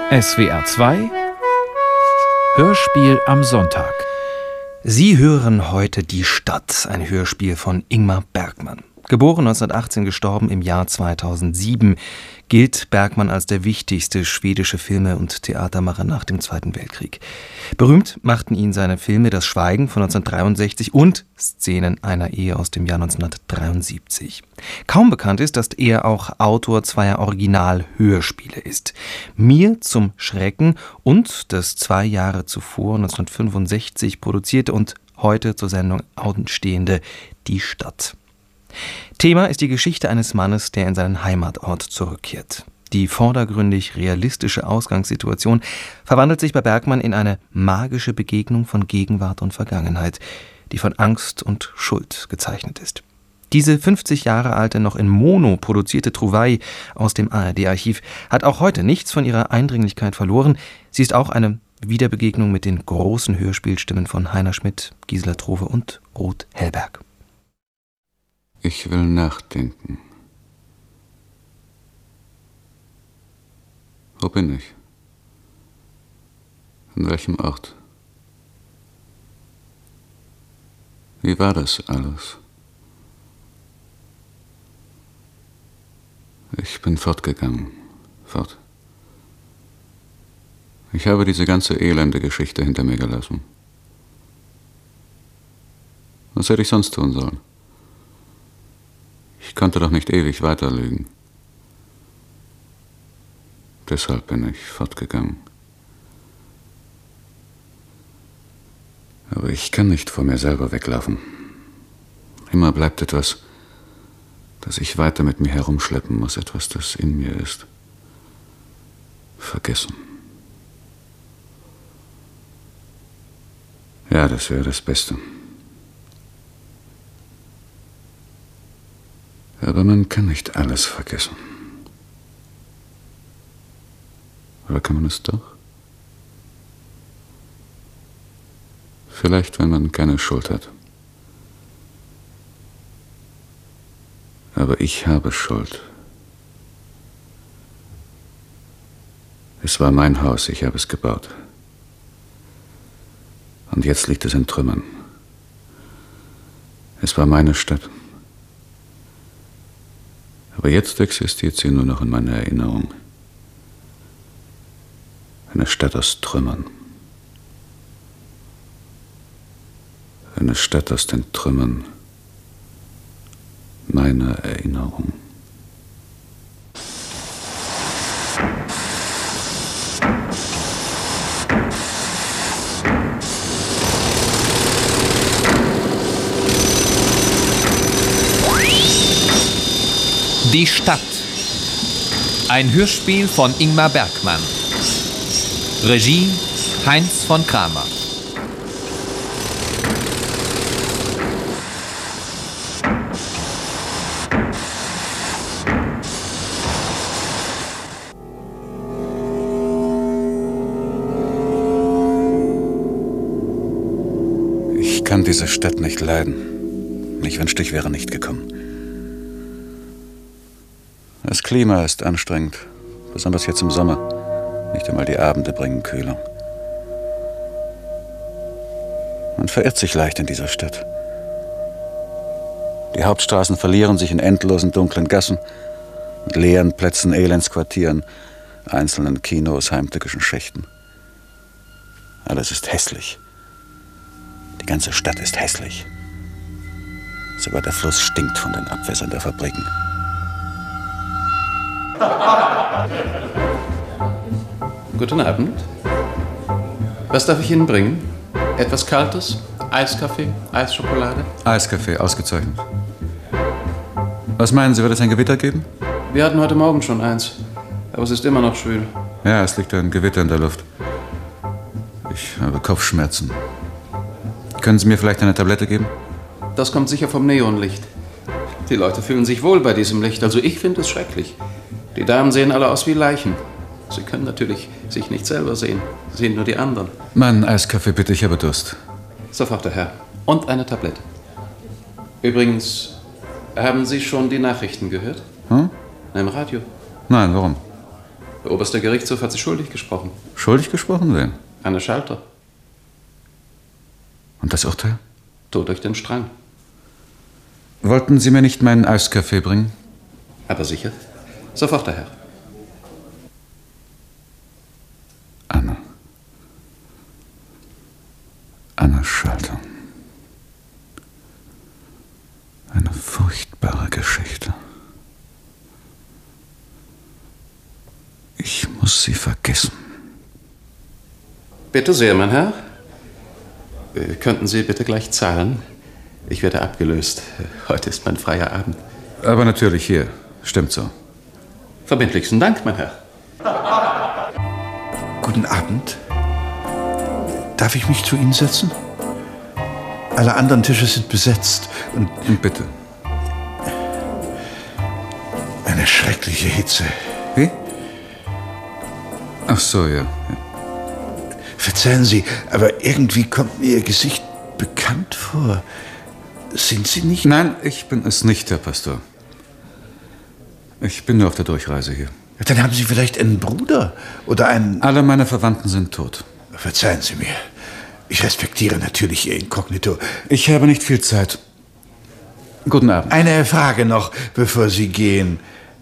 SWR 2 Hörspiel am Sonntag. Sie hören heute Die Stadt, ein Hörspiel von Ingmar Bergman. Geboren 1918, gestorben im Jahr 2007, gilt Bergman als der wichtigste schwedische Filme- und Theatermacher nach dem Zweiten Weltkrieg. Berühmt machten ihn seine Filme Das Schweigen von 1963 und Szenen einer Ehe aus dem Jahr 1973. Kaum bekannt ist, dass er auch Autor zweier Original-Hörspiele ist. Mir zum Schrecken und das 2 Jahre zuvor, 1965, produzierte und heute zur Sendung anstehende Die Stadt. Thema ist die Geschichte eines Mannes, der in seinen Heimatort zurückkehrt. Die vordergründig realistische Ausgangssituation verwandelt sich bei Bergman in eine magische Begegnung von Gegenwart und Vergangenheit, die von Angst und Schuld gezeichnet ist. Diese 50 Jahre alte, noch in Mono produzierte Trouvaille aus dem ARD-Archiv hat auch heute nichts von ihrer Eindringlichkeit verloren. Sie ist auch eine Wiederbegegnung mit den großen Hörspielstimmen von Heiner Schmidt, Gisela Trove und Ruth Hellberg. Ich will nachdenken. Wo bin ich? An welchem Ort? Wie war das alles? Ich bin fortgegangen. Fort. Ich habe diese ganze elende Geschichte hinter mir gelassen. Was hätte ich sonst tun sollen? Ich konnte doch nicht ewig weiter lügen. Deshalb bin ich fortgegangen. Aber ich kann nicht vor mir selber weglaufen. Immer bleibt etwas, das ich weiter mit mir herumschleppen muss, etwas, das in mir ist. Vergessen. Ja, das wäre das Beste. Aber man kann nicht alles vergessen. Oder kann man es doch? Vielleicht, wenn man keine Schuld hat. Aber ich habe Schuld. Es war mein Haus, ich habe es gebaut. Und jetzt liegt es in Trümmern. Es war meine Stadt. Aber jetzt existiert sie nur noch in meiner Erinnerung. Eine Stadt aus Trümmern. Eine Stadt aus den Trümmern meiner Erinnerung. Die Stadt. Ein Hörspiel von Ingmar Bergman. Regie Heinz von Kramer. Ich kann diese Stadt nicht leiden. Ich wünschte, ich wäre nicht gekommen. Das Klima ist anstrengend, besonders jetzt im Sommer. Nicht einmal die Abende bringen Kühlung. Man verirrt sich leicht in dieser Stadt. Die Hauptstraßen verlieren sich in endlosen dunklen Gassen, mit leeren Plätzen, Elendsquartieren, einzelnen Kinos, heimtückischen Schächten. Alles ist hässlich. Die ganze Stadt ist hässlich. Sogar der Fluss stinkt von den Abwässern der Fabriken. Guten Abend. Was darf ich Ihnen bringen? Etwas Kaltes? Eiskaffee? Eisschokolade? Eiskaffee, ausgezeichnet. Was meinen Sie, wird es ein Gewitter geben? Wir hatten heute Morgen schon eins, aber es ist immer noch schwül. Ja, es liegt ein Gewitter in der Luft. Ich habe Kopfschmerzen. Können Sie mir vielleicht eine Tablette geben? Das kommt sicher vom Neonlicht. Die Leute fühlen sich wohl bei diesem Licht, also ich finde es schrecklich. Die Damen sehen alle aus wie Leichen. Sie können natürlich sich nicht selber sehen, sehen nur die anderen. Meinen Eiskaffee bitte, ich habe Durst. Sofort, der Herr. Und eine Tablette. Übrigens, haben Sie schon die Nachrichten gehört? Hm? Im Radio. Nein, warum? Der oberste Gerichtshof hat Sie schuldig gesprochen. Schuldig gesprochen wen? Anne Schalter. Und das Urteil? Tod durch den Strang. Wollten Sie mir nicht meinen Eiskaffee bringen? Aber sicher. Sofort, der Herr. Anne. Anne Schalter. Eine furchtbare Geschichte. Ich muss sie vergessen. Bitte sehr, mein Herr. Könnten Sie bitte gleich zahlen? Ich werde abgelöst. Heute ist mein freier Abend. Aber natürlich hier. Stimmt so. Verbindlichsten Dank, mein Herr. Guten Abend. Darf ich mich zu Ihnen setzen? Alle anderen Tische sind besetzt und Bitte. eine schreckliche Hitze. Wie? Ach so, ja. Verzeihen Sie, aber irgendwie kommt mir Ihr Gesicht bekannt vor. Sind Sie nicht? Nein, ich bin es nicht, Herr Pastor. Ich bin nur auf der Durchreise hier. Dann haben Sie vielleicht einen Bruder oder einen... Alle meine Verwandten sind tot. Verzeihen Sie mir. Ich respektiere natürlich Ihr Inkognito. Ich habe nicht viel Zeit. Guten Abend. Eine Frage noch, bevor Sie gehen.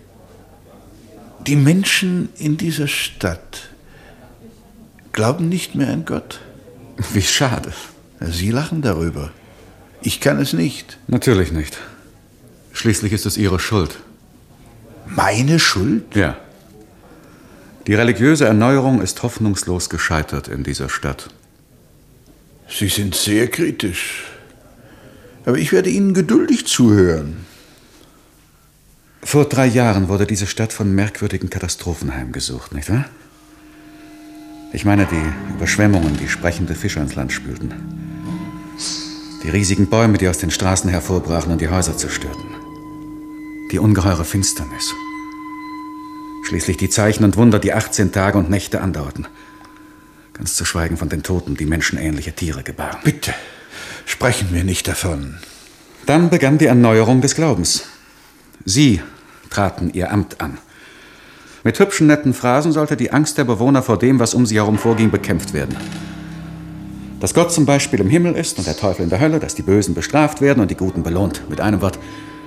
Die Menschen in dieser Stadt glauben nicht mehr an Gott. Wie schade. Sie lachen darüber. Ich kann es nicht. Natürlich nicht. Schließlich ist es Ihre Schuld. Meine Schuld? Ja. Die religiöse Erneuerung ist hoffnungslos gescheitert in dieser Stadt. Sie sind sehr kritisch. Aber ich werde Ihnen geduldig zuhören. Vor 3 Jahren wurde diese Stadt von merkwürdigen Katastrophen heimgesucht, nicht wahr? Ich meine die Überschwemmungen, die sprechende Fische ins Land spülten. Die riesigen Bäume, die aus den Straßen hervorbrachen und die Häuser zerstörten. Die ungeheure Finsternis. Schließlich die Zeichen und Wunder, die 18 Tage und Nächte andauerten. Ganz zu schweigen von den Toten, die menschenähnliche Tiere gebaren. Bitte, sprechen wir nicht davon. Dann begann die Erneuerung des Glaubens. Sie traten ihr Amt an. Mit hübschen, netten Phrasen sollte die Angst der Bewohner vor dem, was um sie herum vorging, bekämpft werden. Dass Gott zum Beispiel im Himmel ist und der Teufel in der Hölle, dass die Bösen bestraft werden und die Guten belohnt. Mit einem Wort,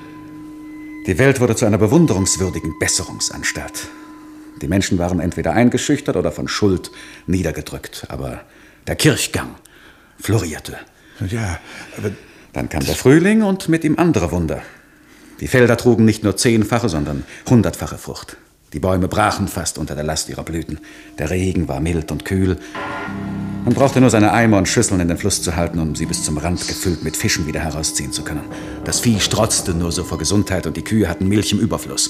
die Welt wurde zu einer bewunderungswürdigen Besserungsanstalt. Die Menschen waren entweder eingeschüchtert oder von Schuld niedergedrückt. Aber der Kirchgang florierte. Ja, aber Dann kam der Frühling und mit ihm andere Wunder. Die Felder trugen nicht nur 10-fache, sondern 100-fache Frucht. Die Bäume brachen fast unter der Last ihrer Blüten. Der Regen war mild und kühl. Man brauchte nur seine Eimer und Schüsseln in den Fluss zu halten, um sie bis zum Rand gefüllt mit Fischen wieder herausziehen zu können. Das Vieh strotzte nur so vor Gesundheit und die Kühe hatten Milch im Überfluss.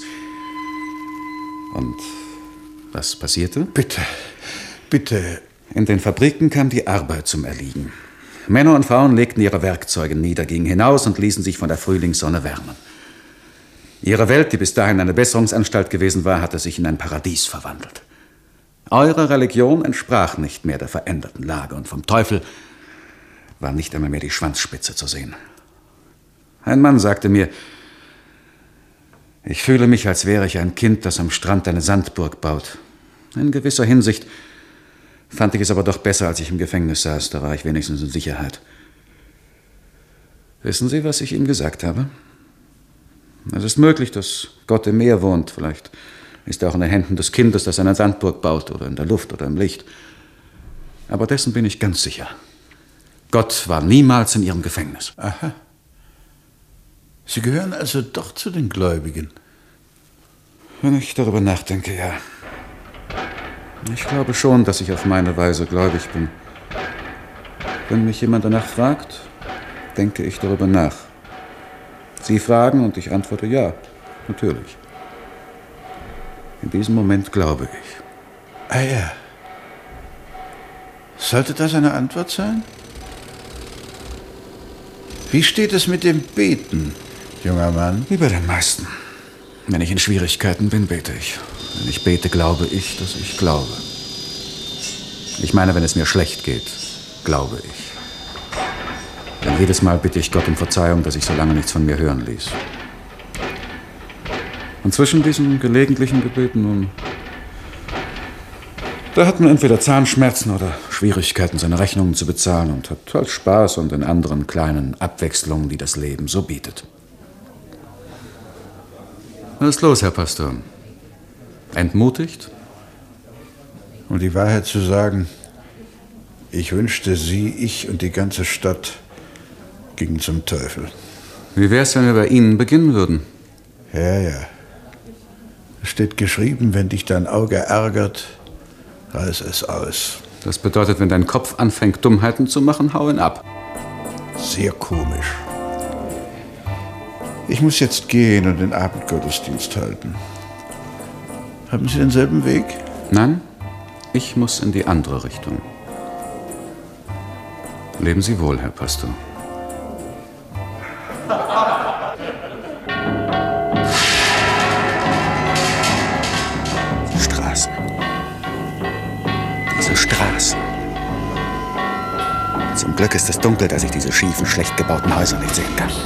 Und was passierte? bitte. In den Fabriken kam die Arbeit zum Erliegen. Männer und Frauen legten ihre Werkzeuge nieder, gingen hinaus und ließen sich von der Frühlingssonne wärmen. Ihre Welt, die bis dahin eine Besserungsanstalt gewesen war, hatte sich in ein Paradies verwandelt. Eure Religion entsprach nicht mehr der veränderten Lage und vom Teufel war nicht einmal mehr die Schwanzspitze zu sehen. Ein Mann sagte mir, ich fühle mich, als wäre ich ein Kind, das am Strand eine Sandburg baut. In gewisser Hinsicht fand ich es aber doch besser, als ich im Gefängnis saß. Da war ich wenigstens in Sicherheit. Wissen Sie, was ich ihm gesagt habe? Es ist möglich, dass Gott im Meer wohnt. Vielleicht ist er auch in den Händen des Kindes, das eine Sandburg baut, oder in der Luft oder im Licht. Aber dessen bin ich ganz sicher. Gott war niemals in Ihrem Gefängnis. Aha. Sie gehören also doch zu den Gläubigen. Wenn ich darüber nachdenke, ja. Ich glaube schon, dass ich auf meine Weise gläubig bin. Wenn mich jemand danach fragt, denke ich darüber nach. Sie fragen und ich antworte ja, natürlich. In diesem Moment glaube ich. Ah ja. Sollte das eine Antwort sein? Wie steht es mit dem Beten, junger Mann? Wie bei den meisten. Wenn ich in Schwierigkeiten bin, bete ich. Wenn ich bete, glaube ich, dass ich glaube. Ich meine, wenn es mir schlecht geht, glaube ich. Denn jedes Mal bitte ich Gott um Verzeihung, dass ich so lange nichts von mir hören ließ. Und zwischen diesen gelegentlichen Gebeten nun Da hat man entweder Zahnschmerzen oder Schwierigkeiten, seine Rechnungen zu bezahlen und hat halt Spaß an den anderen kleinen Abwechslungen, die das Leben so bietet. Was ist los, Herr Pastor? Entmutigt? Um die Wahrheit zu sagen, ich wünschte, Sie, ich und die ganze Stadt gingen zum Teufel. Wie wär's, wenn wir bei Ihnen beginnen würden? Ja, ja. Es steht geschrieben, wenn dich dein Auge ärgert, reiß es aus. Das bedeutet, wenn dein Kopf anfängt, Dummheiten zu machen, hau ihn ab. Sehr komisch. Ich muss jetzt gehen und den Abendgottesdienst halten. Haben Sie denselben Weg? Nein, ich muss in die andere Richtung. Leben Sie wohl, Herr Pastor. Straßen. Diese Straßen. Zum Glück ist es dunkel, dass ich diese schiefen, schlecht gebauten Häuser nicht sehen kann.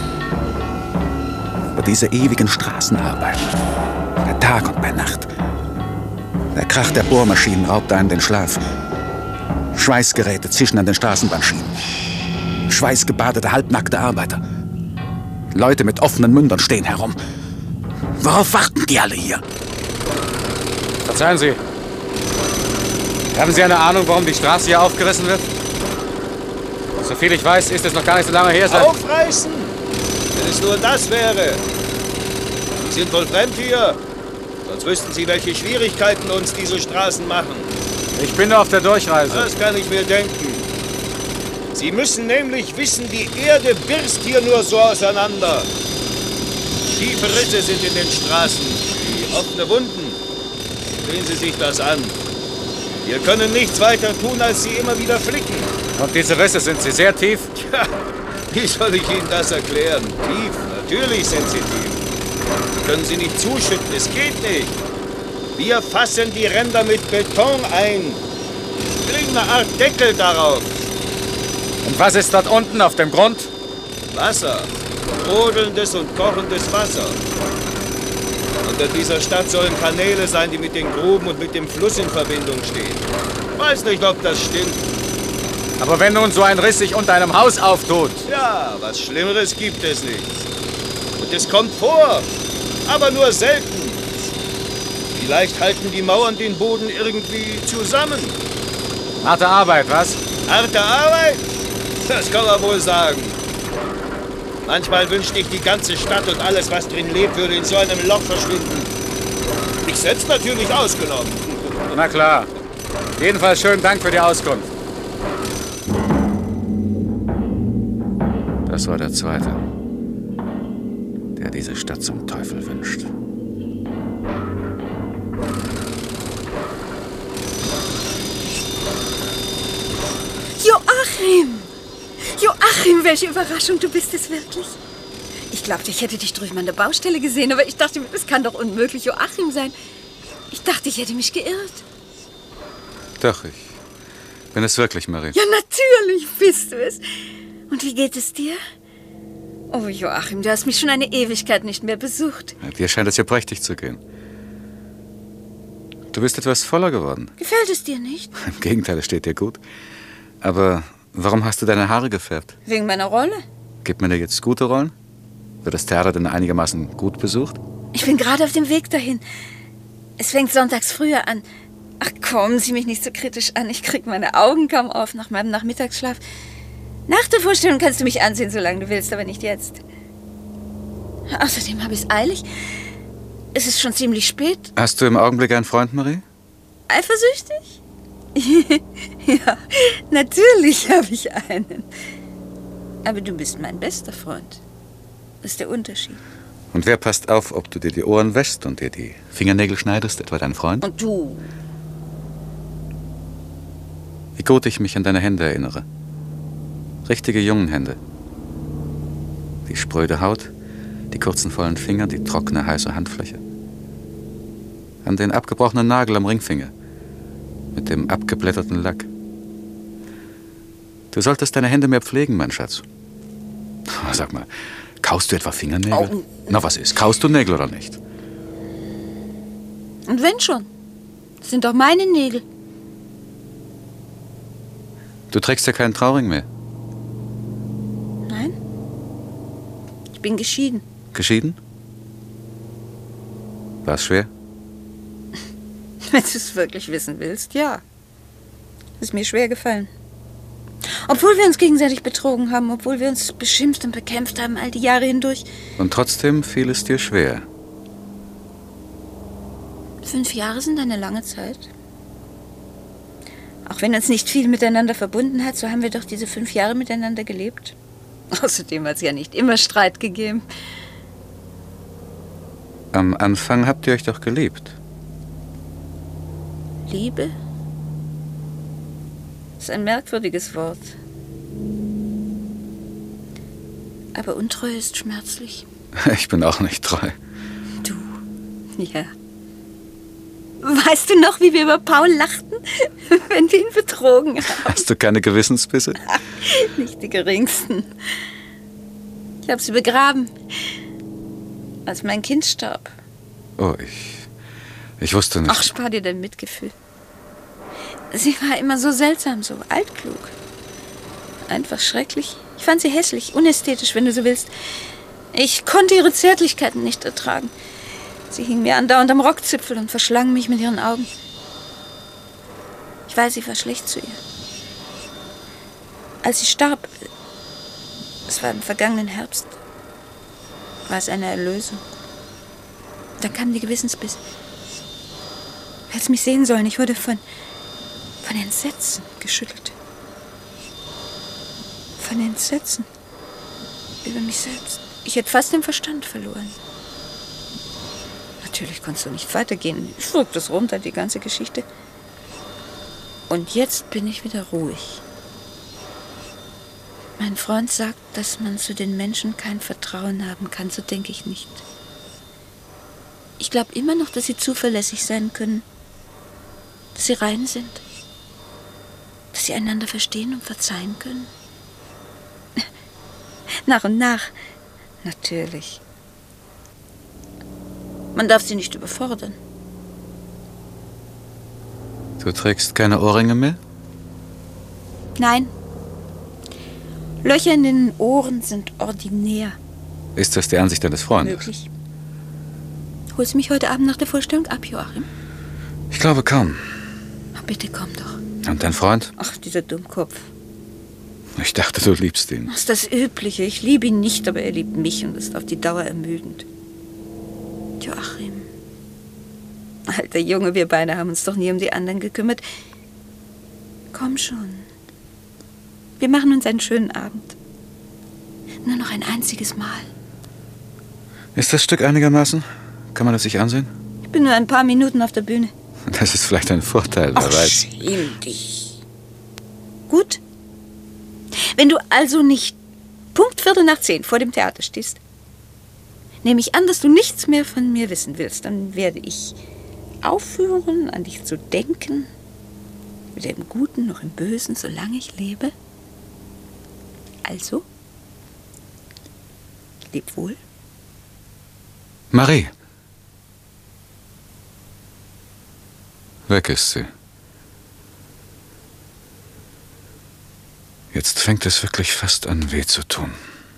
Aber diese ewigen Straßenarbeiten, bei Tag und bei Nacht. Der Krach der Bohrmaschinen raubt einem den Schlaf. Schweißgeräte zischen an den Straßenbahnschienen. Schweißgebadete, halbnackte Arbeiter. Leute mit offenen Mündern stehen herum. Worauf warten die alle hier? Verzeihen Sie. Haben Sie eine Ahnung, warum die Straße hier aufgerissen wird? Soviel ich weiß, ist es noch gar nicht so lange her. Aufreißen! Wenn es nur das wäre. Sie sind wohl fremd hier. Sonst wüssten Sie, welche Schwierigkeiten uns diese Straßen machen. Ich bin nur auf der Durchreise. Das kann ich mir denken. Sie müssen nämlich wissen, die Erde birst hier nur so auseinander. Tiefe Risse sind in den Straßen, wie offene Wunden. Sehen Sie sich das an. Wir können nichts weiter tun, als sie immer wieder flicken. Und diese Risse, sind sie sehr tief? Tja, wie soll ich Ihnen das erklären? Tief, natürlich sind sie tief. Sie können sie nicht zuschütten, es geht nicht. Wir fassen die Ränder mit Beton ein. Legen eine Art Deckel darauf. Und was ist dort unten auf dem Grund? Wasser. Brodelndes und kochendes Wasser. Unter dieser Stadt sollen Kanäle sein, die mit den Gruben und mit dem Fluss in Verbindung stehen. Weiß nicht, ob das stimmt. Aber wenn nun so ein Riss sich unter einem Haus auftut. Ja, was Schlimmeres gibt es nicht. Und es kommt vor, aber nur selten. Vielleicht halten die Mauern den Boden irgendwie zusammen. Harte Arbeit, was? Harte Arbeit? Das kann man wohl sagen. Manchmal wünschte ich, die ganze Stadt und alles, was drin lebt, würde in so einem Loch verschwinden. Ich selbst natürlich ausgenommen. Na klar. Jedenfalls schönen Dank für die Auskunft. Das war der Zweite, der diese Stadt zum Teufel wünscht. Joachim! Joachim, welche Überraschung, du bist es wirklich. Ich glaubte, ich hätte dich drüben an der Baustelle gesehen, aber ich dachte, es kann doch unmöglich Joachim sein. Ich dachte, ich hätte mich geirrt. Doch, ich bin es wirklich, Marie. Ja, natürlich bist du es. Und wie geht es dir? Oh, Joachim, du hast mich schon eine Ewigkeit nicht mehr besucht. Dir scheint es ja prächtig zu gehen. Du bist etwas voller geworden. Gefällt es dir nicht? Im Gegenteil, es steht dir gut. Aber warum hast du deine Haare gefärbt? Wegen meiner Rolle. Gibt man dir jetzt gute Rollen? Wird das Theater denn einigermaßen gut besucht? Ich bin gerade auf dem Weg dahin. Es fängt sonntags früher an. Ach, kommen Sie mich nicht so kritisch an. Ich krieg meine Augen kaum auf nach meinem Nachmittagsschlaf. Nach der Vorstellung kannst du mich ansehen, solange du willst, aber nicht jetzt. Außerdem habe ich es eilig. Es ist schon ziemlich spät. Hast du im Augenblick einen Freund, Marie? Eifersüchtig? Ja, natürlich habe ich einen. Aber du bist mein bester Freund. Das ist der Unterschied. Und wer passt auf, ob du dir die Ohren wäschst und dir die Fingernägel schneidest, etwa dein Freund? Und du? Wie gut ich mich an deine Hände erinnere. Richtige Jungenhände. Die spröde Haut, die kurzen, vollen Finger, die trockene, heiße Handfläche. An den abgebrochenen Nagel am Ringfinger. Mit dem abgeblätterten Lack. Du solltest deine Hände mehr pflegen, mein Schatz. Sag mal, kaust du etwa Fingernägel? Oh. Na, was ist? Kaust du Nägel oder nicht? Und wenn schon? Das sind doch meine Nägel. Du trägst ja keinen Trauring mehr. Nein. Ich bin geschieden. Geschieden? War es schwer? Wenn du es wirklich wissen willst, ja. Ist mir schwer gefallen. Obwohl wir uns gegenseitig betrogen haben, obwohl wir uns beschimpft und bekämpft haben, all die Jahre hindurch. Und trotzdem fiel es dir schwer. 5 Jahre sind eine lange Zeit. Auch wenn uns nicht viel miteinander verbunden hat, so haben wir doch diese 5 Jahre miteinander gelebt. Außerdem hat es ja nicht immer Streit gegeben. Am Anfang habt ihr euch doch geliebt. Liebe? Das ist ein merkwürdiges Wort. Aber Untreue ist schmerzlich. Ich bin auch nicht treu. Du, ja. Weißt du noch, wie wir über Paul lachten, wenn wir ihn betrogen haben? Hast du keine Gewissensbisse? Nicht die geringsten. Ich habe sie begraben, als mein Kind starb. Oh, ich wusste nicht. Ach, spar dir dein Mitgefühl. Sie war immer so seltsam, so altklug. Einfach schrecklich. Ich fand sie hässlich, unästhetisch, wenn du so willst. Ich konnte ihre Zärtlichkeiten nicht ertragen. Sie hing mir andauernd am Rockzipfel und verschlang mich mit ihren Augen. Ich weiß, ich war schlecht zu ihr. Als sie starb, es war im vergangenen Herbst, war es eine Erlösung. Dann kamen die Gewissensbisse. Du hättest mich sehen sollen. Ich wurde von Entsetzen geschüttelt. Von Entsetzen über mich selbst. Ich hätte fast den Verstand verloren. Natürlich konntest du nicht weitergehen. Ich flog das runter, die ganze Geschichte. Und jetzt bin ich wieder ruhig. Mein Freund sagt, dass man zu den Menschen kein Vertrauen haben kann. So denke ich nicht. Ich glaube immer noch, dass sie zuverlässig sein können. Dass sie rein sind. Dass sie einander verstehen und verzeihen können. Nach und nach. Natürlich. Man darf sie nicht überfordern. Du trägst keine Ohrringe mehr? Nein. Löcher in den Ohren sind ordinär. Ist das die Ansicht deines Freundes? Möglich. Holst du mich heute Abend nach der Vorstellung ab, Joachim? Ich glaube kaum. Ach, bitte komm doch. Und dein Freund? Ach, dieser Dummkopf. Ich dachte, du liebst ihn. Das ist das Übliche. Ich liebe ihn nicht, aber er liebt mich und ist auf die Dauer ermüdend. Joachim. Alter Junge, wir beide haben uns doch nie um die anderen gekümmert. Komm schon. Wir machen uns einen schönen Abend. Nur noch ein einziges Mal. Ist das Stück einigermaßen? Kann man das sich ansehen? Ich bin nur ein paar Minuten auf der Bühne. Das ist vielleicht ein Vorteil, wer weiß. Schäm dich. Gut. Wenn du also nicht Punkt 9:15 vor dem Theater stehst, nehme ich an, dass du nichts mehr von mir wissen willst. Dann werde ich aufhören, an dich zu denken. Weder im Guten noch im Bösen, solange ich lebe. Also, leb wohl. Marie. Weg ist sie. Jetzt fängt es wirklich fast an, weh zu tun.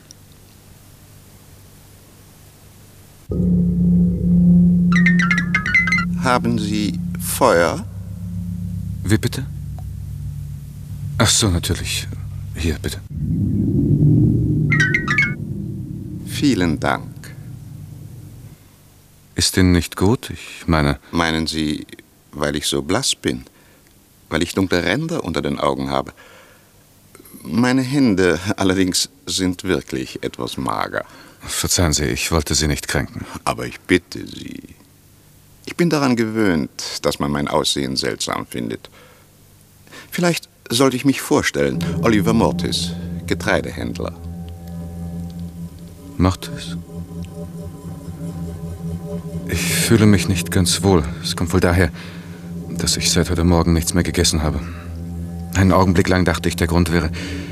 Haben Sie Feuer? Wie bitte? Ach so, natürlich. Hier, bitte. Vielen Dank. Ist Ihnen nicht gut? Ich meine... Meinen Sie, weil ich so blass bin? Weil ich dunkle Ränder unter den Augen habe? Meine Hände allerdings sind wirklich etwas mager. Verzeihen Sie, ich wollte Sie nicht kränken. Aber ich bitte Sie. Ich bin daran gewöhnt, dass man mein Aussehen seltsam findet. Vielleicht sollte ich mich vorstellen. Oliver Mortis, Getreidehändler. Mortis? Ich fühle mich nicht ganz wohl. Es kommt wohl daher, dass ich seit heute Morgen nichts mehr gegessen habe. Einen Augenblick lang dachte ich, der Grund wäre...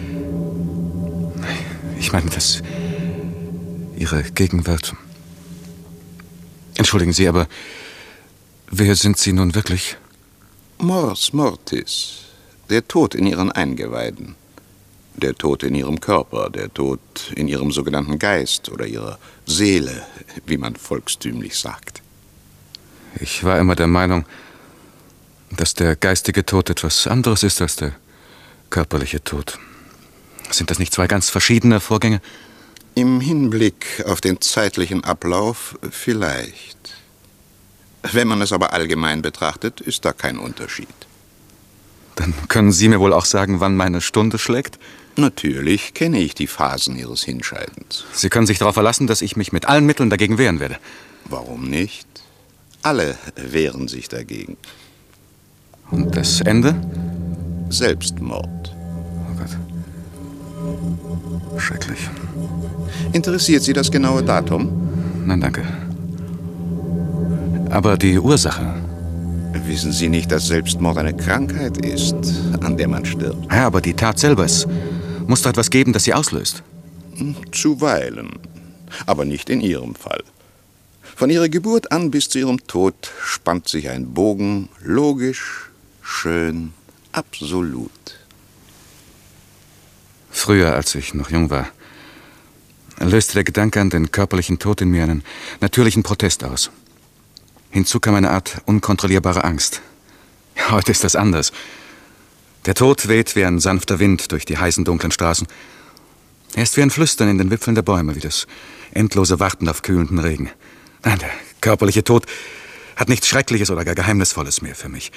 Ich meine, dass Ihre Gegenwart... Entschuldigen Sie, aber wer sind Sie nun wirklich? Mors Mortis. Der Tod in ihren Eingeweiden, der Tod in ihrem Körper, der Tod in ihrem sogenannten Geist oder ihrer Seele, wie man volkstümlich sagt. Ich war immer der Meinung, dass der geistige Tod etwas anderes ist als der körperliche Tod. Sind das nicht zwei ganz verschiedene Vorgänge? Im Hinblick auf den zeitlichen Ablauf vielleicht. Wenn man es aber allgemein betrachtet, ist da kein Unterschied. Dann können Sie mir wohl auch sagen, wann meine Stunde schlägt? Natürlich kenne ich die Phasen Ihres Hinscheidens. Sie können sich darauf verlassen, dass ich mich mit allen Mitteln dagegen wehren werde. Warum nicht? Alle wehren sich dagegen. Und das Ende? Selbstmord. Oh Gott. Schrecklich. Interessiert Sie das genaue Datum? Nein, danke. Aber die Ursache? Wissen Sie nicht, dass Selbstmord eine Krankheit ist, an der man stirbt? Ja, aber die Tat selber, es muss doch etwas geben, das sie auslöst. Zuweilen. Aber nicht in Ihrem Fall. Von Ihrer Geburt an bis zu Ihrem Tod spannt sich ein Bogen, logisch, schön, absolut. Früher, als ich noch jung war, löste der Gedanke an den körperlichen Tod in mir einen natürlichen Protest aus. Hinzu kam eine Art unkontrollierbare Angst. Heute ist das anders. Der Tod weht wie ein sanfter Wind durch die heißen, dunklen Straßen. Er ist wie ein Flüstern in den Wipfeln der Bäume, wie das endlose Warten auf kühlenden Regen. Nein, der körperliche Tod hat nichts Schreckliches oder gar Geheimnisvolles mehr für mich.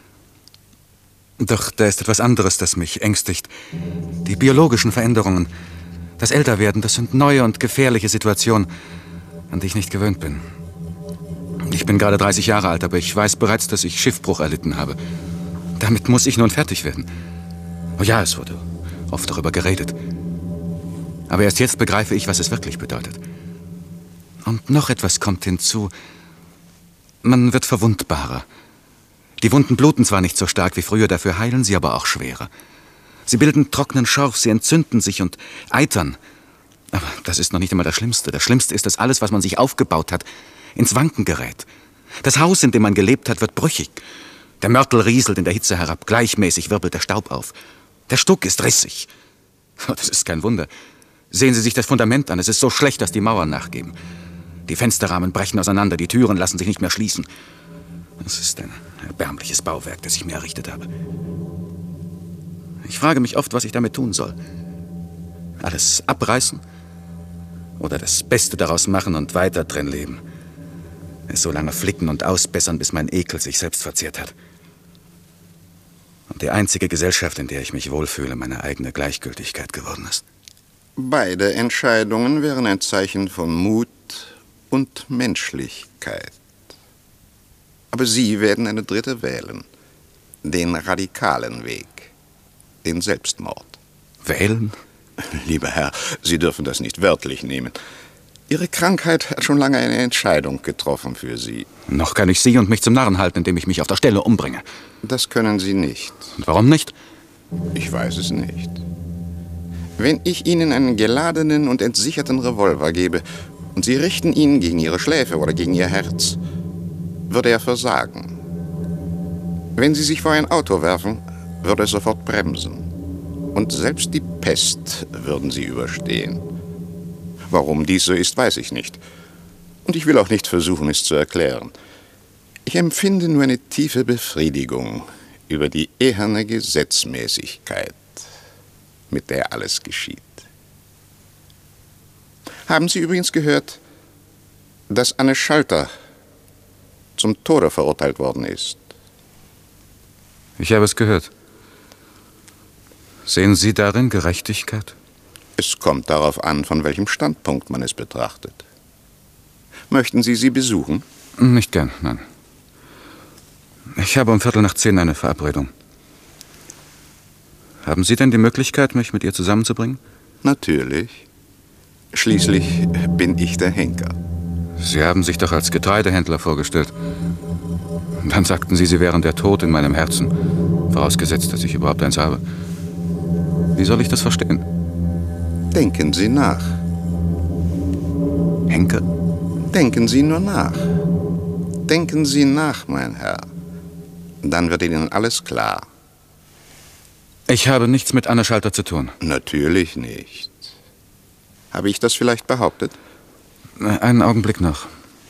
Doch da ist etwas anderes, das mich ängstigt. Die biologischen Veränderungen, das Älterwerden, das sind neue und gefährliche Situationen, an die ich nicht gewöhnt bin. Ich bin gerade 30 Jahre alt, aber ich weiß bereits, dass ich Schiffbruch erlitten habe. Damit muss ich nun fertig werden. Oh ja, es wurde oft darüber geredet. Aber erst jetzt begreife ich, was es wirklich bedeutet. Und noch etwas kommt hinzu. Man wird verwundbarer. Die Wunden bluten zwar nicht so stark wie früher, dafür heilen sie aber auch schwerer. Sie bilden trockenen Schorf, sie entzünden sich und eitern. Aber das ist noch nicht einmal das Schlimmste. Das Schlimmste ist, dass alles, was man sich aufgebaut hat, ins Wanken gerät. Das Haus, in dem man gelebt hat, wird brüchig. Der Mörtel rieselt in der Hitze herab, gleichmäßig wirbelt der Staub auf. Der Stuck ist rissig. Oh, das ist kein Wunder. Sehen Sie sich das Fundament an, es ist so schlecht, dass die Mauern nachgeben. Die Fensterrahmen brechen auseinander, die Türen lassen sich nicht mehr schließen. Es ist ein erbärmliches Bauwerk, das ich mir errichtet habe. Ich frage mich oft, was ich damit tun soll. Alles abreißen oder das Beste daraus machen und weiter drin leben. Es so lange flicken und ausbessern, bis mein Ekel sich selbst verzehrt hat. Und die einzige Gesellschaft, in der ich mich wohlfühle, meine eigene Gleichgültigkeit geworden ist. Beide Entscheidungen wären ein Zeichen von Mut und Menschlichkeit. Aber Sie werden eine dritte wählen. Den radikalen Weg. Den Selbstmord. Wählen? Lieber Herr, Sie dürfen das nicht wörtlich nehmen. Ihre Krankheit hat schon lange eine Entscheidung getroffen für Sie. Noch kann ich Sie und mich zum Narren halten, indem ich mich auf der Stelle umbringe. Das können Sie nicht. Und warum nicht? Ich weiß es nicht. Wenn ich Ihnen einen geladenen und entsicherten Revolver gebe und Sie richten ihn gegen Ihre Schläfe oder gegen Ihr Herz, würde er versagen. Wenn Sie sich vor ein Auto werfen, würde es sofort bremsen. Und selbst die Pest würden Sie überstehen. Warum dies so ist, weiß ich nicht. Und ich will auch nicht versuchen, es zu erklären. Ich empfinde nur eine tiefe Befriedigung über die eherne Gesetzmäßigkeit, mit der alles geschieht. Haben Sie übrigens gehört, dass Anne Schalter zum Tode verurteilt worden ist? Ich habe es gehört. Sehen Sie darin Gerechtigkeit? Es kommt darauf an, von welchem Standpunkt man es betrachtet. Möchten Sie sie besuchen? Nicht gern, nein. Ich habe um 9:15 eine Verabredung. Haben Sie denn die Möglichkeit, mich mit ihr zusammenzubringen? Natürlich. Schließlich bin ich der Henker. Sie haben sich doch als Getreidehändler vorgestellt. Dann sagten Sie, Sie wären der Tod in meinem Herzen. Vorausgesetzt, dass ich überhaupt eins habe. Wie soll ich das verstehen? Denken Sie nach. Henker? Denken Sie nur nach. Denken Sie nach, mein Herr. Dann wird Ihnen alles klar. Ich habe nichts mit Anne Schalter zu tun. Natürlich nicht. Habe ich das vielleicht behauptet? Einen Augenblick noch.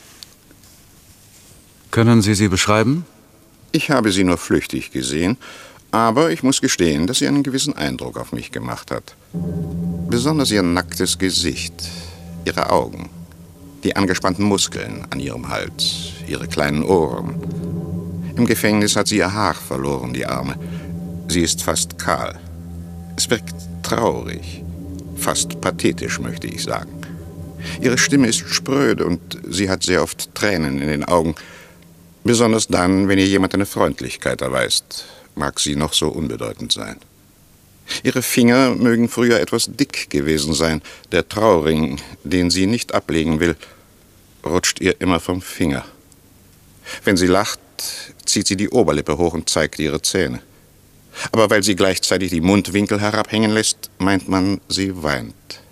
Können Sie sie beschreiben? Ich habe sie nur flüchtig gesehen, aber ich muss gestehen, dass sie einen gewissen Eindruck auf mich gemacht hat. Besonders ihr nacktes Gesicht, ihre Augen, die angespannten Muskeln an ihrem Hals, ihre kleinen Ohren. Im Gefängnis hat sie ihr Haar verloren, die Arme. Sie ist fast kahl. Es wirkt traurig, fast pathetisch, möchte ich sagen. Ihre Stimme ist spröde und sie hat sehr oft Tränen in den Augen. Besonders dann, wenn ihr jemand eine Freundlichkeit erweist, mag sie noch so unbedeutend sein. Ihre Finger mögen früher etwas dick gewesen sein. Der Trauring, den sie nicht ablegen will, rutscht ihr immer vom Finger. Wenn sie lacht, zieht sie die Oberlippe hoch und zeigt ihre Zähne. Aber weil sie gleichzeitig die Mundwinkel herabhängen lässt, meint man, sie weint.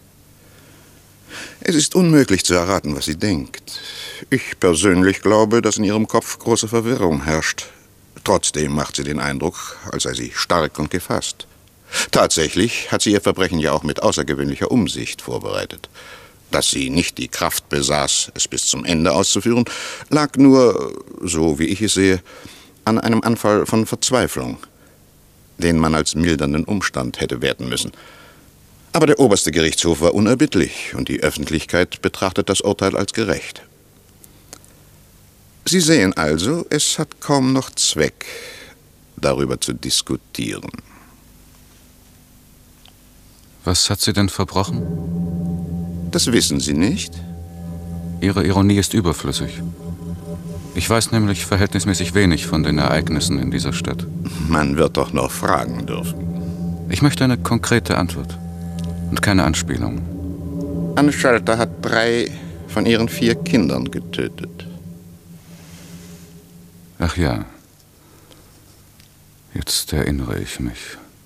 Es ist unmöglich zu erraten, was sie denkt. Ich persönlich glaube, dass in ihrem Kopf große Verwirrung herrscht. Trotzdem macht sie den Eindruck, als sei sie stark und gefasst. Tatsächlich hat sie ihr Verbrechen ja auch mit außergewöhnlicher Umsicht vorbereitet. Dass sie nicht die Kraft besaß, es bis zum Ende auszuführen, lag nur, so wie ich es sehe, an einem Anfall von Verzweiflung, den man als mildernden Umstand hätte werten müssen. Aber der oberste Gerichtshof war unerbittlich und die Öffentlichkeit betrachtet das Urteil als gerecht. Sie sehen also, es hat kaum noch Zweck, darüber zu diskutieren. Was hat sie denn verbrochen? Das wissen Sie nicht? Ihre Ironie ist überflüssig. Ich weiß nämlich verhältnismäßig wenig von den Ereignissen in dieser Stadt. Man wird doch noch fragen dürfen. Ich möchte eine konkrete Antwort und keine Anspielung. Anne Schalter hat 3 von ihren 4 Kindern getötet. Ach ja, jetzt erinnere ich mich.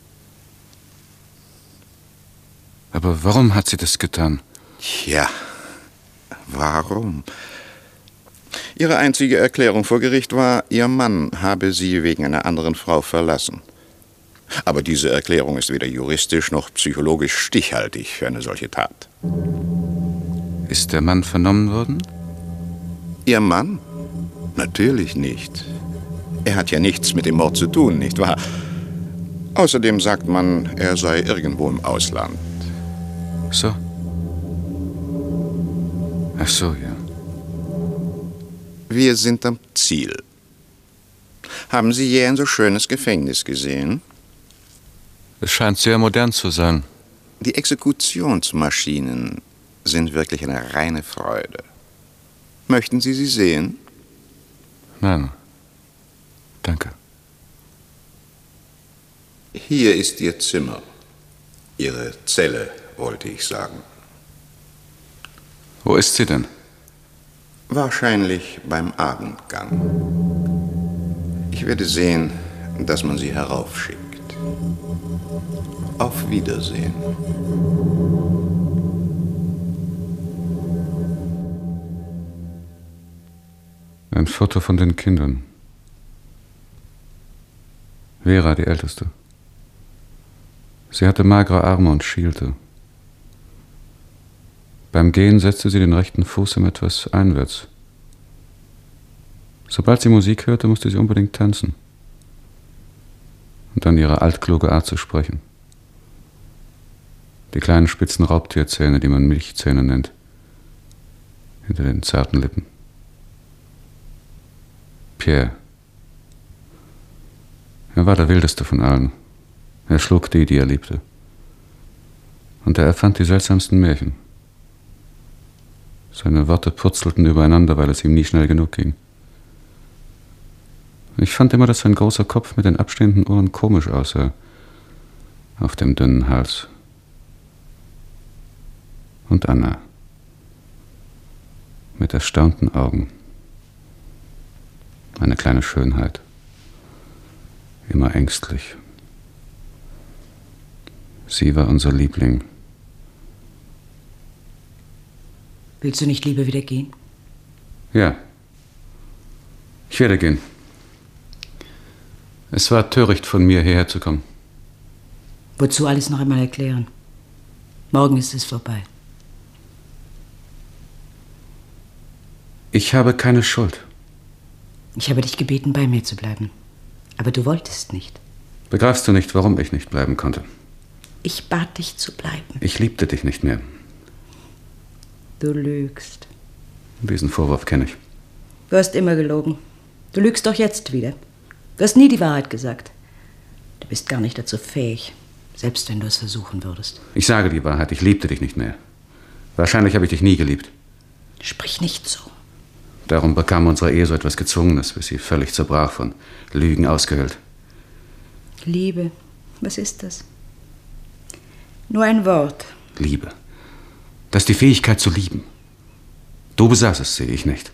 Aber warum hat sie das getan? Tja, warum? Ihre einzige Erklärung vor Gericht war, ihr Mann habe sie wegen einer anderen Frau verlassen. Aber diese Erklärung ist weder juristisch noch psychologisch stichhaltig für eine solche Tat. Ist der Mann vernommen worden? Ihr Mann? Natürlich nicht. Er hat ja nichts mit dem Mord zu tun, nicht wahr? Außerdem sagt man, er sei irgendwo im Ausland. So. Ach so, ja. Wir sind am Ziel. Haben Sie je ein so schönes Gefängnis gesehen? Es scheint sehr modern zu sein. Die Exekutionsmaschinen sind wirklich eine reine Freude. Möchten Sie sie sehen? Nein. Danke. Hier ist Ihr Zimmer. Ihre Zelle, wollte ich sagen. Wo ist sie denn? Wahrscheinlich beim Abendgang. Ich werde sehen, dass man sie heraufschickt. Auf Wiedersehen. Ein Foto von den Kindern. Vera, die Älteste. Sie hatte magere Arme und schielte. Beim Gehen setzte sie den rechten Fuß etwas einwärts. Sobald sie Musik hörte, musste sie unbedingt tanzen. Und dann ihre altkluge Art zu sprechen. Die kleinen spitzen Raubtierzähne, die man Milchzähne nennt, hinter den zarten Lippen. Pierre. Er war der wildeste von allen. Er schlug die er liebte. Und er erfand die seltsamsten Märchen. Seine Worte purzelten übereinander, weil es ihm nie schnell genug ging. Ich fand immer, dass sein großer Kopf mit den abstehenden Ohren komisch aussah, auf dem dünnen Hals. Und Anna, mit erstaunten Augen. Eine kleine Schönheit, immer ängstlich. Sie war unser Liebling. Willst du nicht lieber wieder gehen? Ja. Ich werde gehen. Es war töricht von mir, hierher zu kommen. Wozu alles noch einmal erklären? Morgen ist es vorbei. Ich habe keine Schuld. Ich habe dich gebeten, bei mir zu bleiben. Aber du wolltest nicht. Begreifst du nicht, warum ich nicht bleiben konnte? Ich bat dich zu bleiben. Ich liebte dich nicht mehr. Du lügst. Diesen Vorwurf kenne ich. Du hast immer gelogen. Du lügst doch jetzt wieder. Du hast nie die Wahrheit gesagt. Du bist gar nicht dazu fähig, selbst wenn du es versuchen würdest. Ich sage die Wahrheit, ich liebte dich nicht mehr. Wahrscheinlich habe ich dich nie geliebt. Sprich nicht so. Darum bekam unsere Ehe so etwas Gezwungenes, bis sie völlig zerbrach, von Lügen ausgehöhlt. Liebe, was ist das? Nur ein Wort. Liebe. Das ist die Fähigkeit zu lieben. Du besaß es, sehe ich nicht.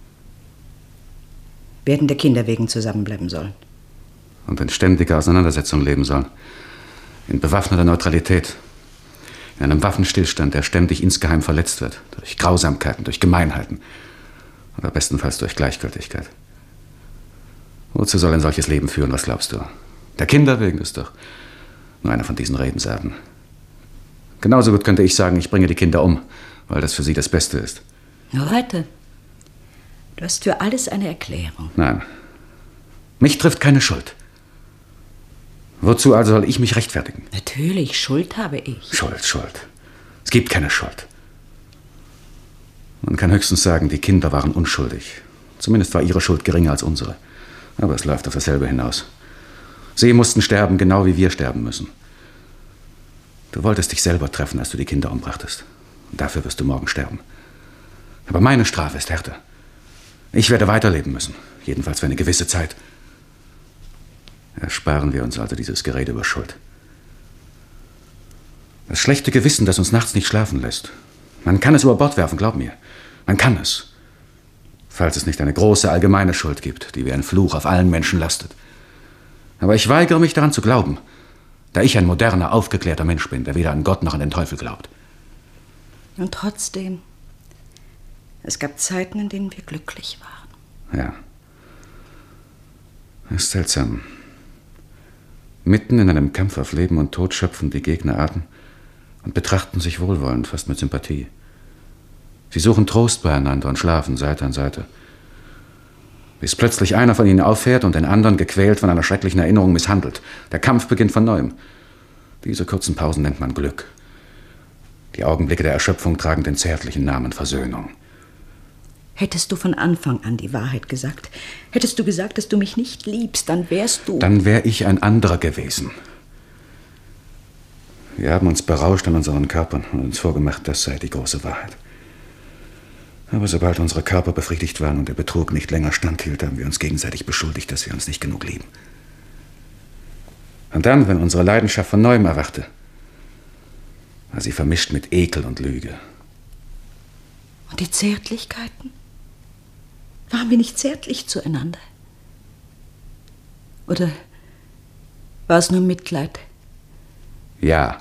Wir hätten der Kinder wegen zusammenbleiben sollen. Und in ständiger Auseinandersetzung leben sollen. In bewaffneter Neutralität. In einem Waffenstillstand, der ständig insgeheim verletzt wird. Durch Grausamkeiten, durch Gemeinheiten. Oder bestenfalls durch Gleichgültigkeit. Wozu soll ein solches Leben führen, was glaubst du? Der Kinder wegen ist doch nur einer von diesen Redensarten. Genauso gut könnte ich sagen, ich bringe die Kinder um, weil das für sie das Beste ist. Nur warte. Du hast für alles eine Erklärung. Nein. Mich trifft keine Schuld. Wozu also soll ich mich rechtfertigen? Natürlich, Schuld habe ich. Schuld. Es gibt keine Schuld. Man kann höchstens sagen, die Kinder waren unschuldig. Zumindest war ihre Schuld geringer als unsere. Aber es läuft auf dasselbe hinaus. Sie mussten sterben, genau wie wir sterben müssen. Du wolltest dich selber treffen, als du die Kinder umbrachtest. Und dafür wirst du morgen sterben. Aber meine Strafe ist härter. Ich werde weiterleben müssen. Jedenfalls für eine gewisse Zeit. Ersparen wir uns also dieses Gerede über Schuld. Das schlechte Gewissen, das uns nachts nicht schlafen lässt. Man kann es über Bord werfen, glaub mir. Man kann es. Falls es nicht eine große allgemeine Schuld gibt, die wie ein Fluch auf allen Menschen lastet. Aber ich weigere mich daran zu glauben, da ich ein moderner, aufgeklärter Mensch bin, der weder an Gott noch an den Teufel glaubt. Und trotzdem, es gab Zeiten, in denen wir glücklich waren. Ja. Das ist seltsam. Mitten in einem Kampf auf Leben und Tod schöpfen die Gegner Atem und betrachten sich wohlwollend, fast mit Sympathie. Sie suchen Trost beieinander und schlafen Seite an Seite. Bis plötzlich einer von ihnen auffährt und den anderen, gequält von einer schrecklichen Erinnerung, misshandelt. Der Kampf beginnt von neuem. Diese kurzen Pausen nennt man Glück. Die Augenblicke der Erschöpfung tragen den zärtlichen Namen Versöhnung. Hättest du von Anfang an die Wahrheit gesagt, hättest du gesagt, dass du mich nicht liebst, dann wärst du... Dann wäre ich ein anderer gewesen. Wir haben uns berauscht an unseren Körpern und uns vorgemacht, das sei die große Wahrheit. Aber sobald unsere Körper befriedigt waren und der Betrug nicht länger standhielt, haben wir uns gegenseitig beschuldigt, dass wir uns nicht genug lieben. Und dann, wenn unsere Leidenschaft von neuem erwachte, war sie vermischt mit Ekel und Lüge. Und die Zärtlichkeiten? Waren wir nicht zärtlich zueinander? Oder war es nur Mitleid? Ja.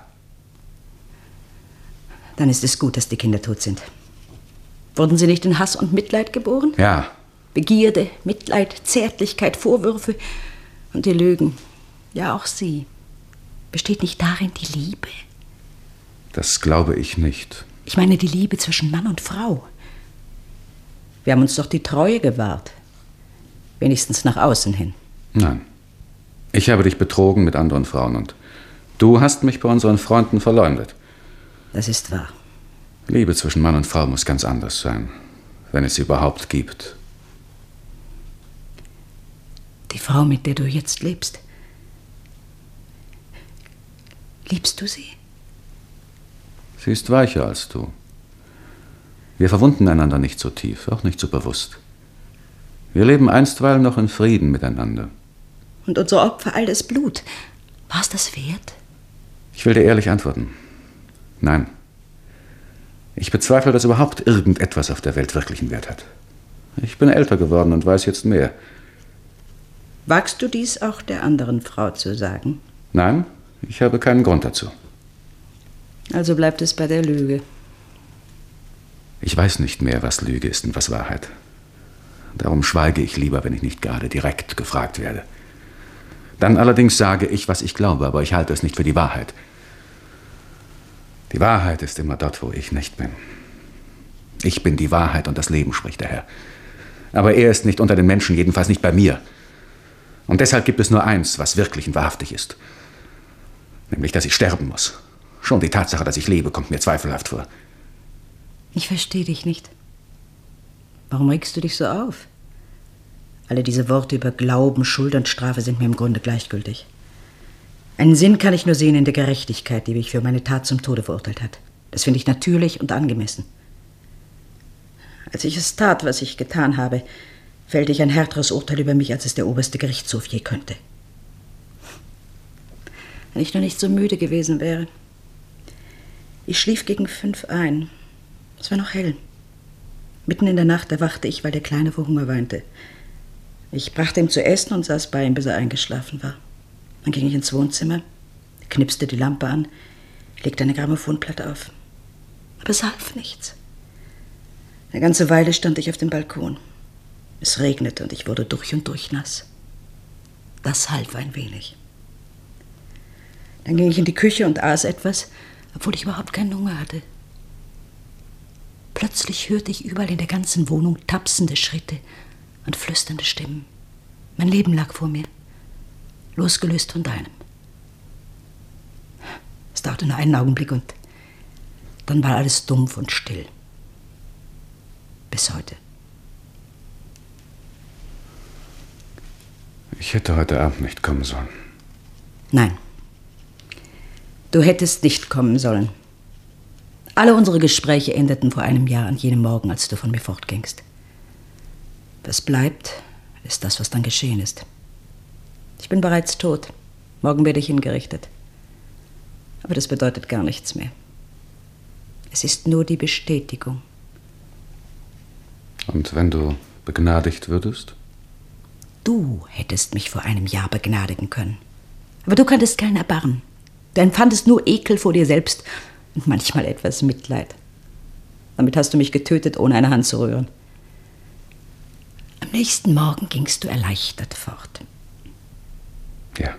Dann ist es gut, dass die Kinder tot sind. Wurden sie nicht in Hass und Mitleid geboren? Ja. Begierde, Mitleid, Zärtlichkeit, Vorwürfe und die Lügen. Ja, auch sie. Besteht nicht darin die Liebe? Das glaube ich nicht. Ich meine die Liebe zwischen Mann und Frau. Wir haben uns doch die Treue gewahrt. Wenigstens nach außen hin. Nein. Ich habe dich betrogen mit anderen Frauen und du hast mich bei unseren Freunden verleumdet. Das ist wahr. Liebe zwischen Mann und Frau muss ganz anders sein, wenn es sie überhaupt gibt. Die Frau, mit der du jetzt lebst. Liebst du sie? Sie ist weicher als du. Wir verwunden einander nicht so tief, auch nicht so bewusst. Wir leben einstweilen noch in Frieden miteinander. Und unser Opfer, all das Blut, war es das wert? Ich will dir ehrlich antworten. Nein. Ich bezweifle, dass überhaupt irgendetwas auf der Welt wirklichen Wert hat. Ich bin älter geworden und weiß jetzt mehr. Wagst du dies auch der anderen Frau zu sagen? Nein, ich habe keinen Grund dazu. Also bleibt es bei der Lüge. Ich weiß nicht mehr, was Lüge ist und was Wahrheit. Darum schweige ich lieber, wenn ich nicht gerade direkt gefragt werde. Dann allerdings sage ich, was ich glaube, aber ich halte es nicht für die Wahrheit. Die Wahrheit ist immer dort, wo ich nicht bin. Ich bin die Wahrheit und das Leben, spricht der Herr. Aber er ist nicht unter den Menschen, jedenfalls nicht bei mir. Und deshalb gibt es nur eins, was wirklich und wahrhaftig ist. Nämlich, dass ich sterben muss. Schon die Tatsache, dass ich lebe, kommt mir zweifelhaft vor. Ich verstehe dich nicht. Warum regst du dich so auf? Alle diese Worte über Glauben, Schuld und Strafe sind mir im Grunde gleichgültig. Einen Sinn kann ich nur sehen in der Gerechtigkeit, die mich für meine Tat zum Tode verurteilt hat. Das finde ich natürlich und angemessen. Als ich es tat, was ich getan habe, fällte ich ein härteres Urteil über mich, als es der oberste Gerichtshof je könnte. Wenn ich nur nicht so müde gewesen wäre. Ich schlief gegen 5 ein. Es war noch hell. Mitten in der Nacht erwachte ich, weil der Kleine vor Hunger weinte. Ich brachte ihm zu essen und saß bei ihm, bis er eingeschlafen war. Dann ging ich ins Wohnzimmer, knipste die Lampe an, legte eine Grammophonplatte auf. Aber es half nichts. Eine ganze Weile stand ich auf dem Balkon. Es regnete und ich wurde durch und durch nass. Das half ein wenig. Dann ging ich in die Küche und aß etwas, obwohl ich überhaupt keinen Hunger hatte. Plötzlich hörte ich überall in der ganzen Wohnung tapsende Schritte und flüsternde Stimmen. Mein Leben lag vor mir, losgelöst von deinem. Es dauerte nur einen Augenblick und dann war alles dumpf und still. Bis heute. Ich hätte heute Abend nicht kommen sollen. Nein. Du hättest nicht kommen sollen. Alle unsere Gespräche endeten vor einem Jahr an jenem Morgen, als du von mir fortgingst. Was bleibt, ist das, was dann geschehen ist. Ich bin bereits tot. Morgen werde ich hingerichtet. Aber das bedeutet gar nichts mehr. Es ist nur die Bestätigung. Und wenn du begnadigt würdest? Du hättest mich vor einem Jahr begnadigen können. Aber du kanntest kein Erbarmen. Du empfandest nur Ekel vor dir selbst und manchmal etwas Mitleid. Damit hast du mich getötet, ohne eine Hand zu rühren. Am nächsten Morgen gingst du erleichtert fort. Ja.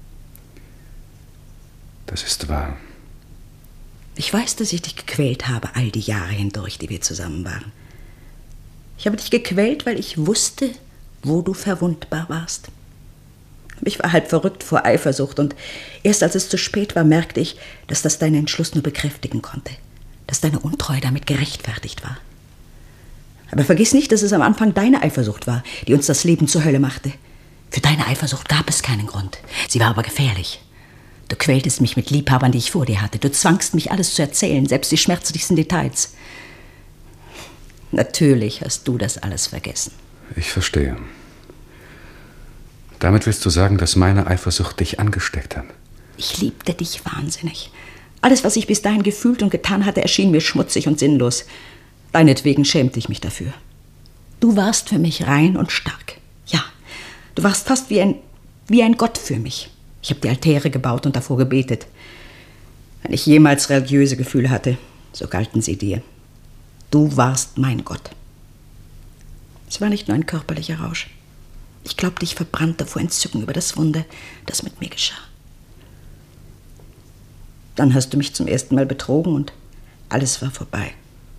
Das ist wahr. Ich weiß, dass ich dich gequält habe, all die Jahre hindurch, die wir zusammen waren. Ich habe dich gequält, weil ich wusste, wo du verwundbar warst. Aber ich war halb verrückt vor Eifersucht und erst als es zu spät war, merkte ich, dass das deinen Entschluss nur bekräftigen konnte, dass deine Untreue damit gerechtfertigt war. Aber vergiss nicht, dass es am Anfang deine Eifersucht war, die uns das Leben zur Hölle machte. Für deine Eifersucht gab es keinen Grund. Sie war aber gefährlich. Du quältest mich mit Liebhabern, die ich vor dir hatte. Du zwangst mich, alles zu erzählen, selbst die schmerzlichsten Details. Natürlich hast du das alles vergessen. Ich verstehe. Damit willst du sagen, dass meine Eifersucht dich angesteckt hat? Ich liebte dich wahnsinnig. Alles, was ich bis dahin gefühlt und getan hatte, erschien mir schmutzig und sinnlos. Deinetwegen schämte ich mich dafür. Du warst für mich rein und stark. Ja, du warst fast wie ein Gott für mich. Ich habe die Altäre gebaut und davor gebetet. Wenn ich jemals religiöse Gefühle hatte, so galten sie dir. Du warst mein Gott. Es war nicht nur ein körperlicher Rausch. Ich glaubte, ich verbrannte vor Entzücken über das Wunder, das mit mir geschah. Dann hast du mich zum ersten Mal betrogen und alles war vorbei.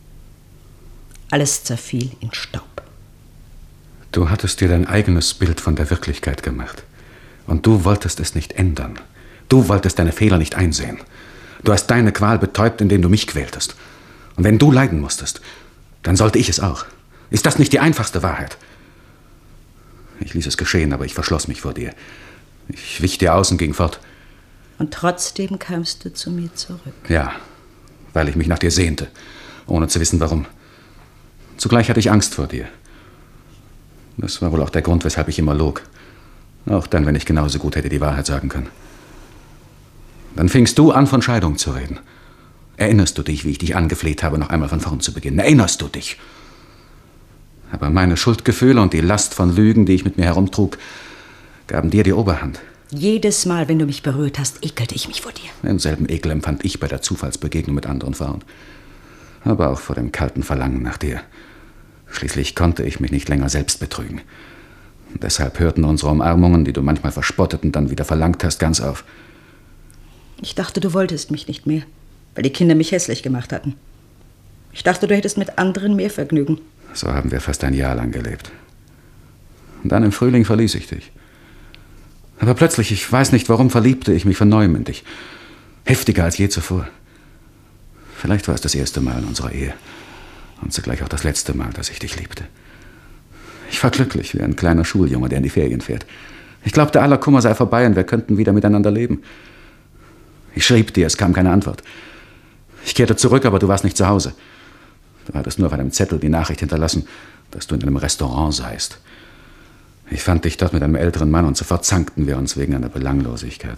Alles zerfiel in Staub. Du hattest dir dein eigenes Bild von der Wirklichkeit gemacht. Und du wolltest es nicht ändern. Du wolltest deine Fehler nicht einsehen. Du hast deine Qual betäubt, indem du mich quältest. Und wenn du leiden musstest, dann sollte ich es auch. Ist das nicht die einfachste Wahrheit? Ich ließ es geschehen, aber ich verschloss mich vor dir. Ich wich dir aus und ging fort. Und trotzdem kamst du zu mir zurück. Ja, weil ich mich nach dir sehnte, ohne zu wissen, warum. Zugleich hatte ich Angst vor dir. Das war wohl auch der Grund, weshalb ich immer log. Auch dann, wenn ich genauso gut hätte die Wahrheit sagen können. Dann fingst du an, von Scheidung zu reden. Erinnerst du dich, wie ich dich angefleht habe, noch einmal von vorn zu beginnen? Erinnerst du dich? Aber meine Schuldgefühle und die Last von Lügen, die ich mit mir herumtrug, gaben dir die Oberhand. Jedes Mal, wenn du mich berührt hast, ekelte ich mich vor dir. Denselben Ekel empfand ich bei der Zufallsbegegnung mit anderen Frauen. Aber auch vor dem kalten Verlangen nach dir. Schließlich konnte ich mich nicht länger selbst betrügen. Und deshalb hörten unsere Umarmungen, die du manchmal verspottet und dann wieder verlangt hast, ganz auf. Ich dachte, du wolltest mich nicht mehr, weil die Kinder mich hässlich gemacht hatten. Ich dachte, du hättest mit anderen mehr Vergnügen. So haben wir fast ein Jahr lang gelebt. Und dann im Frühling verließ ich dich. Aber plötzlich, ich weiß nicht warum, verliebte ich mich von neuem in dich. Heftiger als je zuvor. Vielleicht war es das erste Mal in unserer Ehe. Und zugleich auch das letzte Mal, dass ich dich liebte. Ich war glücklich wie ein kleiner Schuljunge, der in die Ferien fährt. Ich glaubte, aller Kummer sei vorbei und wir könnten wieder miteinander leben. Ich schrieb dir, es kam keine Antwort. Ich kehrte zurück, aber du warst nicht zu Hause. Du hattest nur auf einem Zettel die Nachricht hinterlassen, dass du in einem Restaurant seist. Ich fand dich dort mit einem älteren Mann und sofort zankten wir uns wegen einer Belanglosigkeit.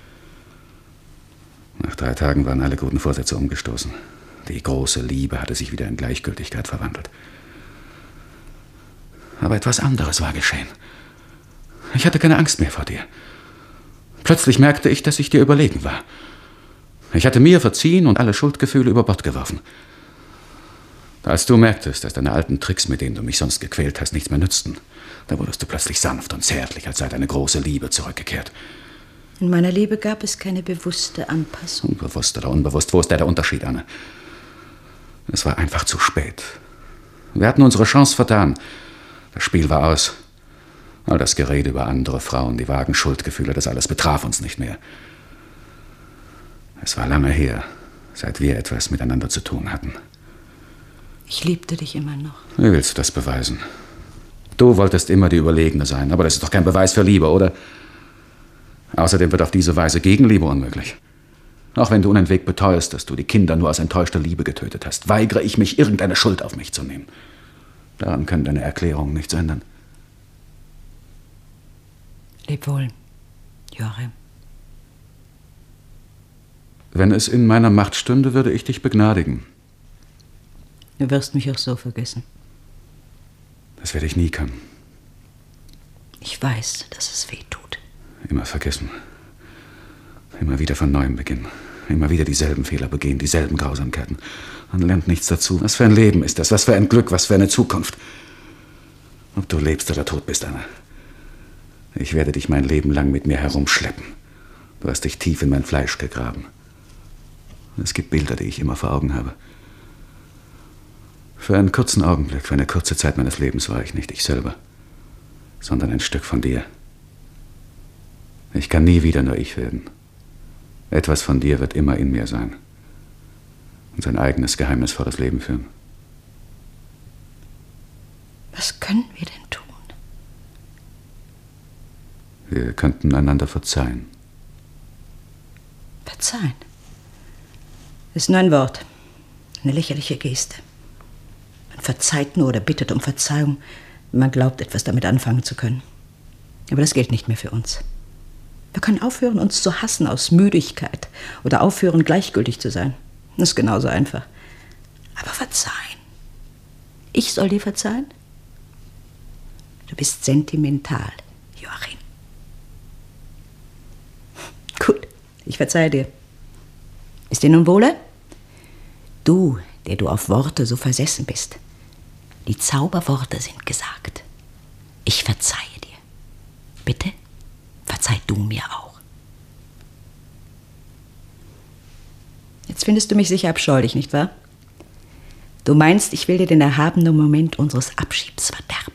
Nach 3 Tagen waren alle guten Vorsätze umgestoßen. Die große Liebe hatte sich wieder in Gleichgültigkeit verwandelt. Aber etwas anderes war geschehen. Ich hatte keine Angst mehr vor dir. Plötzlich merkte ich, dass ich dir überlegen war. Ich hatte mir verziehen und alle Schuldgefühle über Bord geworfen. Als du merktest, dass deine alten Tricks, mit denen du mich sonst gequält hast, nichts mehr nützten, da wurdest du plötzlich sanft und zärtlich, als sei deine große Liebe zurückgekehrt. In meiner Liebe gab es keine bewusste Anpassung. Unbewusst oder unbewusst, wo ist der Unterschied, Anne? Es war einfach zu spät. Wir hatten unsere Chance vertan. Das Spiel war aus. All das Gerede über andere Frauen, die vagen Schuldgefühle, das alles betraf uns nicht mehr. Es war lange her, seit wir etwas miteinander zu tun hatten. Ich liebte dich immer noch. Wie willst du das beweisen? Du wolltest immer die Überlegene sein, aber das ist doch kein Beweis für Liebe, oder? Außerdem wird auf diese Weise Gegenliebe unmöglich. Auch wenn du unentwegt beteuerst, dass du die Kinder nur aus enttäuschter Liebe getötet hast, weigere ich mich, irgendeine Schuld auf mich zu nehmen. Daran können deine Erklärungen nichts ändern. Leb wohl, Joachim. Wenn es in meiner Macht stünde, würde ich dich begnadigen. Du wirst mich auch so vergessen. Das werde ich nie können. Ich weiß, dass es weh tut. Immer vergessen. Immer wieder von neuem beginnen. Immer wieder dieselben Fehler begehen, dieselben Grausamkeiten. Man lernt nichts dazu. Was für ein Leben ist das? Was für ein Glück? Was für eine Zukunft? Ob du lebst oder tot bist, Anna. Ich werde dich mein Leben lang mit mir herumschleppen. Du hast dich tief in mein Fleisch gegraben. Es gibt Bilder, die ich immer vor Augen habe. Für einen kurzen Augenblick, für eine kurze Zeit meines Lebens war ich nicht ich selber, sondern ein Stück von dir. Ich kann nie wieder nur ich werden. Etwas von dir wird immer in mir sein und sein eigenes geheimnisvolles Leben führen. Was können wir denn tun? Wir könnten einander verzeihen. Verzeihen? Ist nur ein Wort, eine lächerliche Geste. Man verzeiht nur oder bittet um Verzeihung, wenn man glaubt, etwas damit anfangen zu können. Aber das gilt nicht mehr für uns. Wir können aufhören, uns zu hassen aus Müdigkeit oder aufhören, gleichgültig zu sein. Das ist genauso einfach. Aber verzeihen. Ich soll dir verzeihen? Du bist sentimental, Joachim. Gut, ich verzeihe dir. Ist dir nun wohle? Du, der du auf Worte so versessen bist. Die Zauberworte sind gesagt. Ich verzeihe dir. Bitte, verzeih du mir auch. Jetzt findest du mich sicher abscheulich, nicht wahr? Du meinst, ich will dir den erhabenen Moment unseres Abschieds verderben.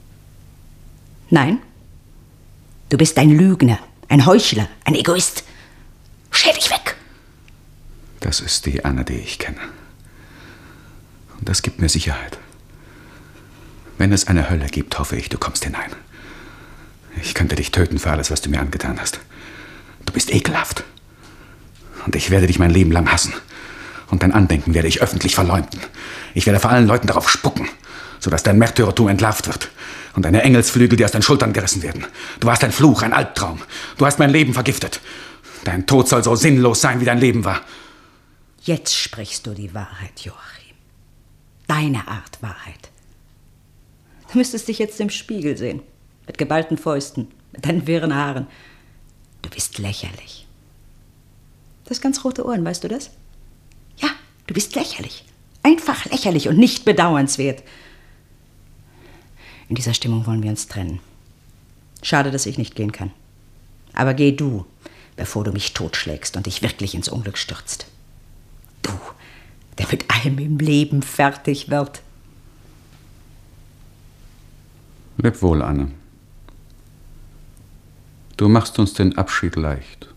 Nein, du bist ein Lügner, ein Heuchler, ein Egoist. Schäl dich weg! Das ist die Anne, die ich kenne. Und das gibt mir Sicherheit. Wenn es eine Hölle gibt, hoffe ich, du kommst hinein. Ich könnte dich töten für alles, was du mir angetan hast. Du bist ekelhaft. Und ich werde dich mein Leben lang hassen. Und dein Andenken werde ich öffentlich verleumden. Ich werde vor allen Leuten darauf spucken, sodass dein Märtyrertum entlarvt wird und deine Engelsflügel dir aus den Schultern gerissen werden. Du warst ein Fluch, ein Albtraum. Du hast mein Leben vergiftet. Dein Tod soll so sinnlos sein, wie dein Leben war. Jetzt sprichst du die Wahrheit, Joachim. Deine Art Wahrheit. Du müsstest dich jetzt im Spiegel sehen. Mit geballten Fäusten, mit deinen wirren Haaren. Du bist lächerlich. Du hast ganz rote Ohren, weißt du das? Ja, du bist lächerlich. Einfach lächerlich und nicht bedauernswert. In dieser Stimmung wollen wir uns trennen. Schade, dass ich nicht gehen kann. Aber geh du, bevor du mich totschlägst und dich wirklich ins Unglück stürzt. Du, der mit allem im Leben fertig wird. Leb wohl, Anne. Du machst uns den Abschied leicht.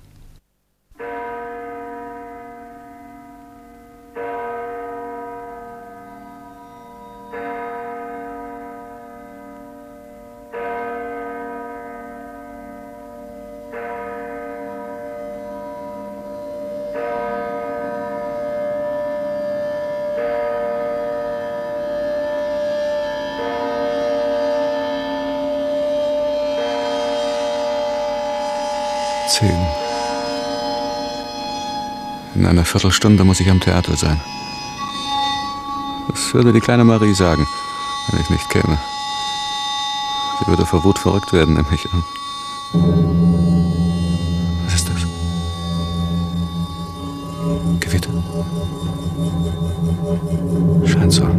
In einer Viertelstunde muss ich am Theater sein. Was würde die kleine Marie sagen, wenn ich nicht käme? Sie würde vor Wut verrückt werden, nehme ich an. Was ist das? Gewitter? Scheint so.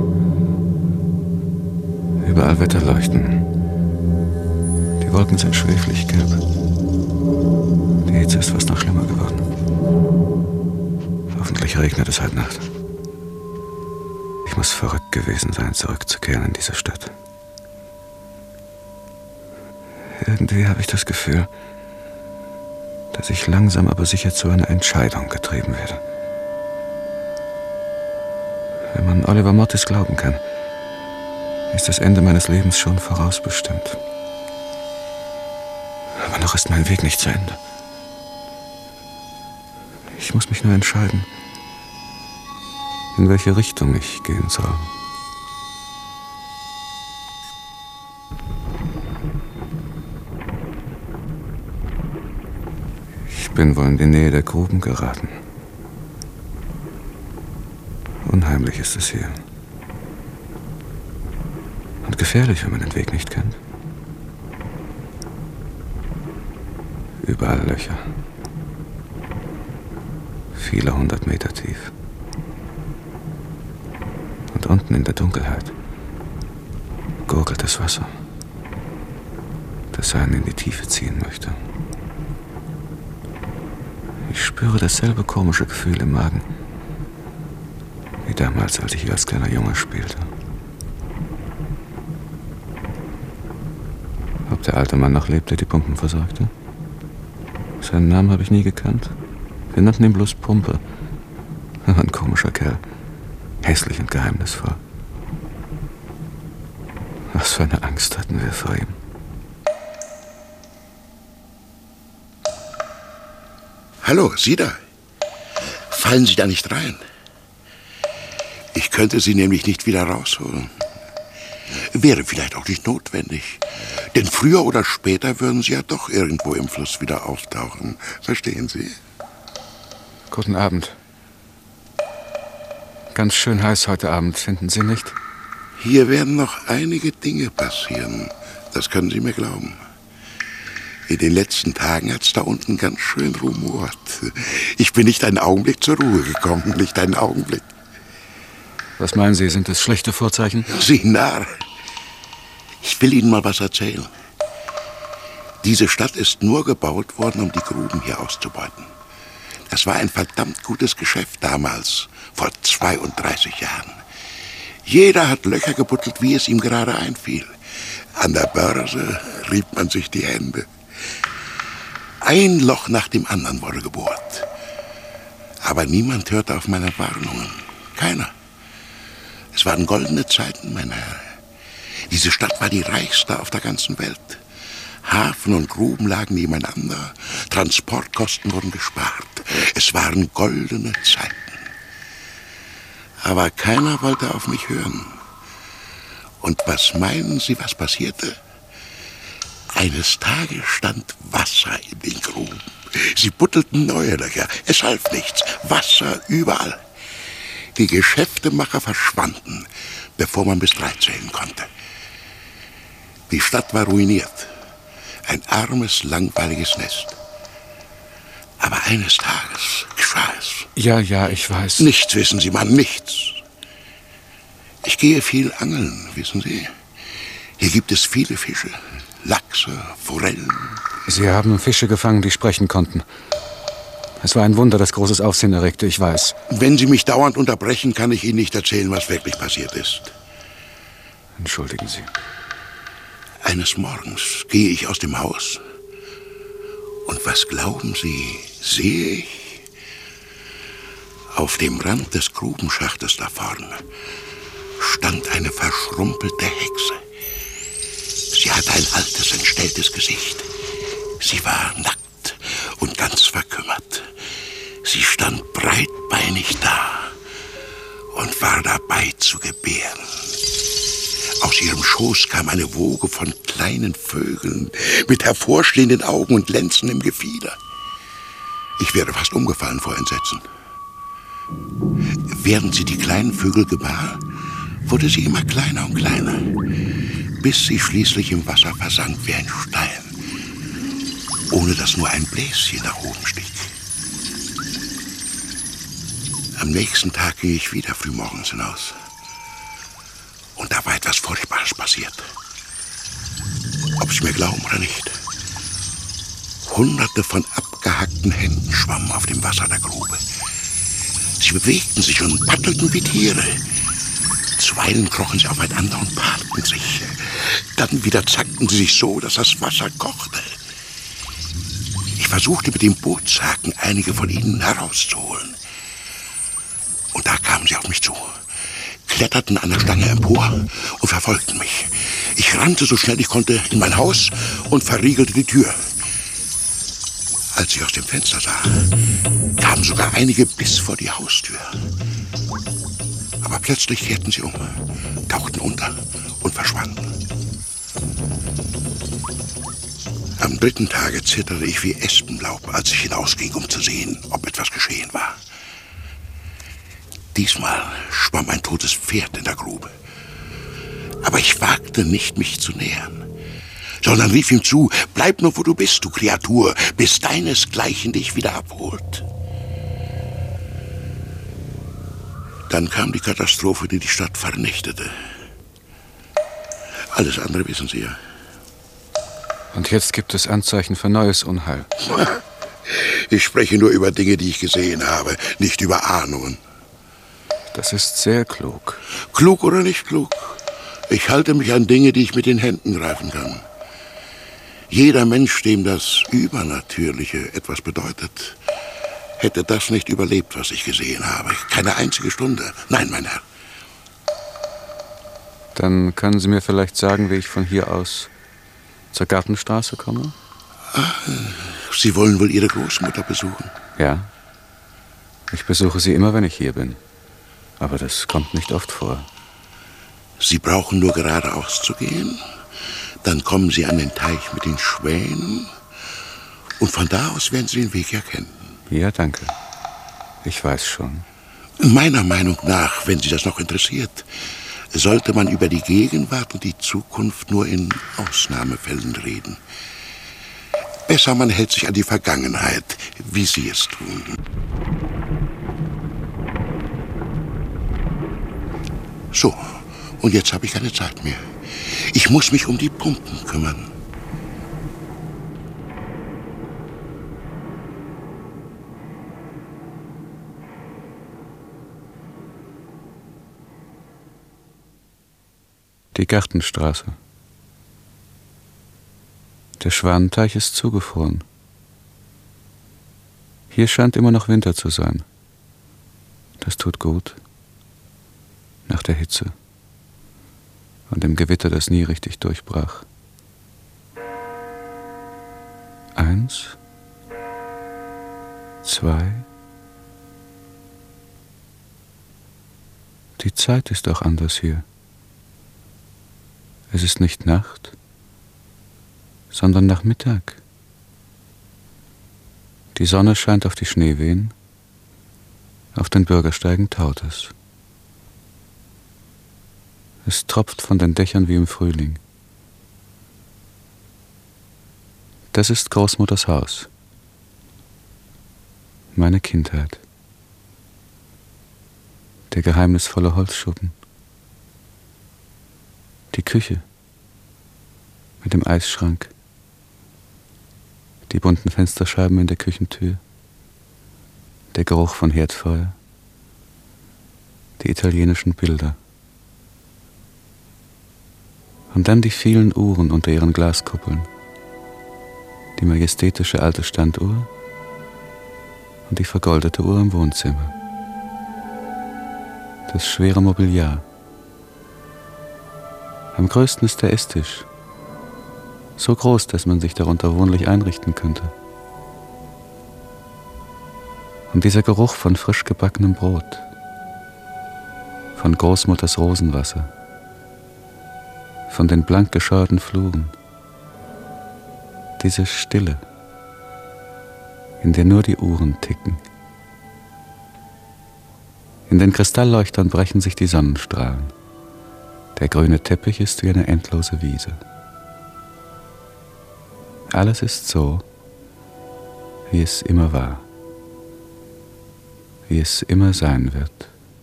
Überall Wetterleuchten. Die Wolken sind schweflig gelb. Die Hitze ist fast noch schlimmer geworden. Hoffentlich regnet es heute Nacht. Ich muss verrückt gewesen sein, zurückzukehren in diese Stadt. Irgendwie habe ich das Gefühl, dass ich langsam aber sicher zu einer Entscheidung getrieben werde. Wenn man Oliver Mortis glauben kann, ist das Ende meines Lebens schon vorausbestimmt. Aber noch ist mein Weg nicht zu Ende. Ich muss mich nur entscheiden, in welche Richtung ich gehen soll. Ich bin wohl in die Nähe der Gruben geraten. Unheimlich ist es hier. Und gefährlich, wenn man den Weg nicht kennt. Überall Löcher. Viele 100 Meter tief. Und unten in der Dunkelheit gurgelt das Wasser, das einen in die Tiefe ziehen möchte. Ich spüre dasselbe komische Gefühl im Magen, wie damals, als ich hier als kleiner Junge spielte. Ob der alte Mann noch lebt, der die Pumpen versorgte? Seinen Namen habe ich nie gekannt. Wir nannten ihn bloß Pumpe. Er war ein komischer Kerl. Hässlich und geheimnisvoll. Was für eine Angst hatten wir vor ihm. Hallo, Sie da. Fallen Sie da nicht rein. Ich könnte Sie nämlich nicht wieder rausholen. Wäre vielleicht auch nicht notwendig. Denn früher oder später würden Sie ja doch irgendwo im Fluss wieder auftauchen. Verstehen Sie? Guten Abend. Ganz schön heiß heute Abend, finden Sie nicht? Hier werden noch einige Dinge passieren. Das können Sie mir glauben. In den letzten Tagen hat's da unten ganz schön rumort. Ich bin nicht einen Augenblick zur Ruhe gekommen, nicht einen Augenblick. Was meinen Sie, sind es schlechte Vorzeichen? Sie Narr. Ich will Ihnen mal was erzählen. Diese Stadt ist nur gebaut worden, um die Gruben hier auszubeuten. Das war ein verdammt gutes Geschäft damals, vor 32 Jahren. Jeder hat Löcher gebuddelt, wie es ihm gerade einfiel. An der Börse rieb man sich die Hände. Ein Loch nach dem anderen wurde gebohrt. Aber niemand hörte auf meine Warnungen. Keiner. Es waren goldene Zeiten, mein Herr. Diese Stadt war die reichste auf der ganzen Welt. Hafen und Gruben lagen nebeneinander. Transportkosten wurden gespart. Es waren goldene Zeiten. Aber keiner wollte auf mich hören. Und was meinen Sie, was passierte? Eines Tages stand Wasser in den Gruben. Sie buddelten neue Löcher. Es half nichts. Wasser überall. Die Geschäftemacher verschwanden, bevor man bis 3 zählen konnte. Die Stadt war ruiniert. Ein armes, langweiliges Nest. Aber eines Tages geschah es. Ja, ich weiß. Nichts, wissen Sie, Mann, nichts. Ich gehe viel angeln, wissen Sie. Hier gibt es viele Fische. Lachse, Forellen. Sie haben Fische gefangen, die sprechen konnten. Es war ein Wunder, das großes Aufsehen erregte, ich weiß. Wenn Sie mich dauernd unterbrechen, kann ich Ihnen nicht erzählen, was wirklich passiert ist. Entschuldigen Sie. Eines Morgens gehe ich aus dem Haus. Und was glauben Sie, sehe ich? Auf dem Rand des Grubenschachtes da vorne stand eine verschrumpelte Hexe. Sie hatte ein altes, entstelltes Gesicht. Sie war nackt und ganz verkümmert. Sie stand breitbeinig da und war dabei zu gebären. Aus ihrem Schoß kam eine Woge von kleinen Vögeln mit hervorstehenden Augen und glänzendem Gefieder. Ich wäre fast umgefallen vor Entsetzen. Während sie die kleinen Vögel gebar, wurde sie immer kleiner und kleiner, bis sie schließlich im Wasser versank wie ein Stein, ohne dass nur ein Bläschen nach oben stieg. Am nächsten Tag ging ich wieder frühmorgens hinaus. Und da war etwas Furchtbares passiert. Ob Sie mir glauben oder nicht. Hunderte von abgehackten Händen schwammen auf dem Wasser der Grube. Sie bewegten sich und paddelten wie Tiere. Zuweilen krochen sie aufeinander und paarten sich. Dann wieder zackten sie sich so, dass das Wasser kochte. Ich versuchte mit dem Bootshaken einige von ihnen herauszuholen. Und da kamen sie auf mich zu, kletterten an der Stange empor und verfolgten mich. Ich rannte so schnell ich konnte in mein Haus und verriegelte die Tür. Als ich aus dem Fenster sah, kamen sogar einige bis vor die Haustür. Aber plötzlich kehrten sie um, tauchten unter und verschwanden. Am dritten Tage zitterte ich wie Espenlaub, als ich hinausging, um zu sehen, ob etwas geschehen war. Diesmal schwamm ein totes Pferd in der Grube. Aber ich wagte nicht, mich zu nähern, sondern rief ihm zu: Bleib nur, wo du bist, du Kreatur, bis deinesgleichen dich wieder abholt. Dann kam die Katastrophe, die die Stadt vernichtete. Alles andere wissen Sie ja. Und jetzt gibt es Anzeichen für neues Unheil. Ich spreche nur über Dinge, die ich gesehen habe, nicht über Ahnungen. Das ist sehr klug. Klug oder nicht klug? Ich halte mich an Dinge, die ich mit den Händen greifen kann. Jeder Mensch, dem das Übernatürliche etwas bedeutet, hätte das nicht überlebt, was ich gesehen habe. Keine einzige Stunde. Nein, mein Herr. Dann können Sie mir vielleicht sagen, wie ich von hier aus zur Gartenstraße komme? Sie wollen wohl Ihre Großmutter besuchen? Ja. Ich besuche sie immer, wenn ich hier bin. Aber das kommt nicht oft vor. Sie brauchen nur geradeaus zu gehen. Dann kommen Sie an den Teich mit den Schwänen. Und von da aus werden Sie den Weg erkennen. Ja, danke. Ich weiß schon. Meiner Meinung nach, wenn Sie das noch interessiert, sollte man über die Gegenwart und die Zukunft nur in Ausnahmefällen reden. Besser, man hält sich an die Vergangenheit, wie Sie es tun. So, und jetzt habe ich keine Zeit mehr. Ich muss mich um die Pumpen kümmern. Die Gartenstraße. Der Schwanenteich ist zugefroren. Hier scheint immer noch Winter zu sein. Das tut gut. Nach der Hitze und dem Gewitter, das nie richtig durchbrach. 1, 2. Die Zeit ist auch anders hier. Es ist nicht Nacht, sondern Nachmittag. Die Sonne scheint auf die Schneewehen, auf den Bürgersteigen taut es. Es tropft von den Dächern wie im Frühling. Das ist Großmutters Haus. Meine Kindheit. Der geheimnisvolle Holzschuppen. Die Küche. mit dem Eisschrank, die bunten Fensterscheiben in der Küchentür, der Geruch von Herdfeuer, die italienischen Bilder. Und dann die vielen Uhren unter ihren Glaskuppeln, die majestätische alte Standuhr und die vergoldete Uhr im Wohnzimmer, das schwere Mobiliar. Am größten ist der Esstisch, so groß, dass man sich darunter wohnlich einrichten könnte. Und dieser Geruch von frisch gebackenem Brot, von Großmutters Rosenwasser, von den blank gescheuerten Fluren, diese Stille, in der nur die Uhren ticken. In den Kristallleuchtern brechen sich die Sonnenstrahlen. Der grüne Teppich ist wie eine endlose Wiese. Alles ist so, wie es immer war, wie es immer sein wird.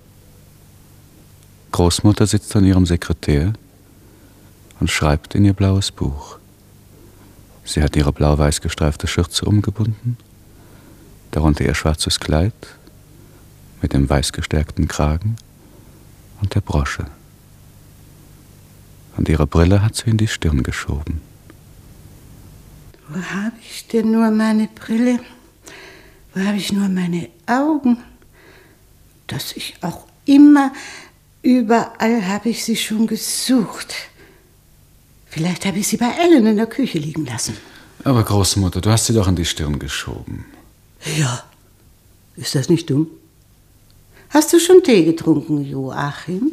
Großmutter sitzt an ihrem Sekretär und schreibt in ihr blaues Buch. Sie hat ihre blau-weiß gestreifte Schürze umgebunden, darunter ihr schwarzes Kleid mit dem weiß gestärkten Kragen und der Brosche. Und ihre Brille hat sie in die Stirn geschoben. Wo habe ich denn nur meine Brille? Wo habe ich nur meine Augen? Dass ich auch immer, überall habe ich sie schon gesucht. Vielleicht habe ich sie bei Ellen in der Küche liegen lassen. Aber Großmutter, du hast sie doch in die Stirn geschoben. Ja, ist das nicht dumm? Hast du schon Tee getrunken, Joachim?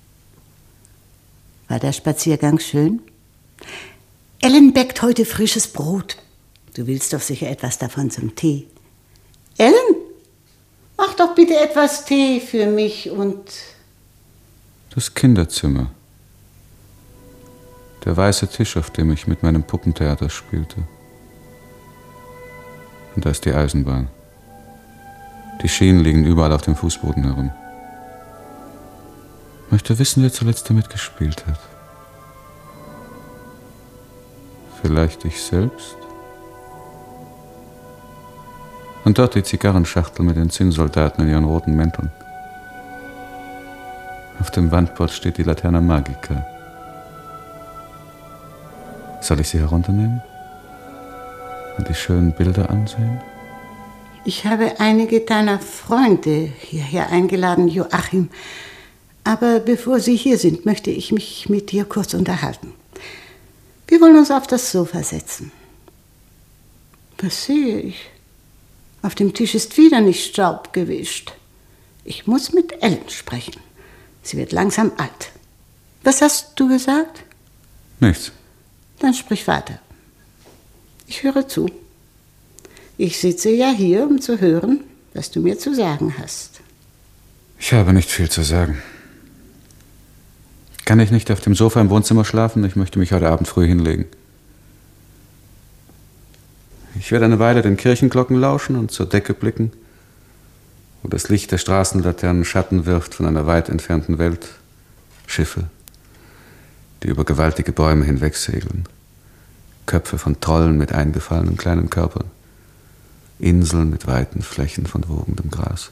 War der Spaziergang schön? Ellen bäckt heute frisches Brot. Du willst doch sicher etwas davon zum Tee. Ellen, mach doch bitte etwas Tee für mich und... Das Kinderzimmer. Der weiße Tisch, auf dem ich mit meinem Puppentheater spielte. Und da ist die Eisenbahn. Die Schienen liegen überall auf dem Fußboden herum. Ich möchte wissen, wer zuletzt damit gespielt hat. Vielleicht ich selbst? Und dort die Zigarrenschachtel mit den Zinnsoldaten in ihren roten Mänteln. Auf dem Wandbord steht die Laterna Magica. Soll ich sie herunternehmen? Und die schönen Bilder ansehen? Ich habe einige deiner Freunde hierher eingeladen, Joachim. Aber bevor sie hier sind, möchte ich mich mit dir kurz unterhalten. Wir wollen uns auf das Sofa setzen. Was sehe ich? Auf dem Tisch ist wieder nicht Staub gewischt. Ich muss mit Ellen sprechen. Sie wird langsam alt. Was hast du gesagt? Nichts. Dann sprich weiter. Ich höre zu. Ich sitze ja hier, um zu hören, was du mir zu sagen hast. Ich habe nicht viel zu sagen. Kann ich nicht auf dem Sofa im Wohnzimmer schlafen? Ich möchte mich heute Abend früh hinlegen. Ich werde eine Weile den Kirchenglocken lauschen und zur Decke blicken, wo das Licht der Straßenlaternen Schatten wirft von einer weit entfernten Welt. Schiffe, die über gewaltige Bäume hinwegsegeln. Köpfe von Trollen mit eingefallenen kleinen Körpern. Inseln mit weiten Flächen von wogendem Gras.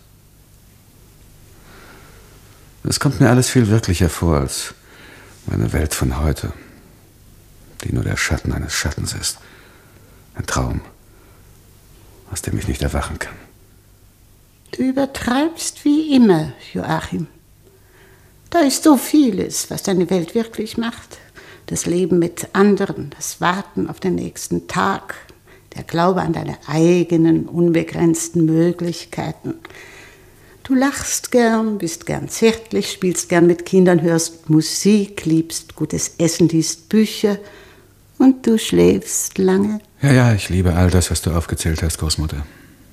Es kommt mir alles viel wirklicher vor als meine Welt von heute, die nur der Schatten eines Schattens ist. Ein Traum, aus dem ich nicht erwachen kann. Du übertreibst wie immer, Joachim. Da ist so vieles, was deine Welt wirklich macht. Das Leben mit anderen, das Warten auf den nächsten Tag, der Glaube an deine eigenen, unbegrenzten Möglichkeiten. Du lachst gern, bist gern zärtlich, spielst gern mit Kindern, hörst Musik, liebst gutes Essen, liest Bücher und du schläfst lange. Ja, ich liebe all das, was du aufgezählt hast, Großmutter.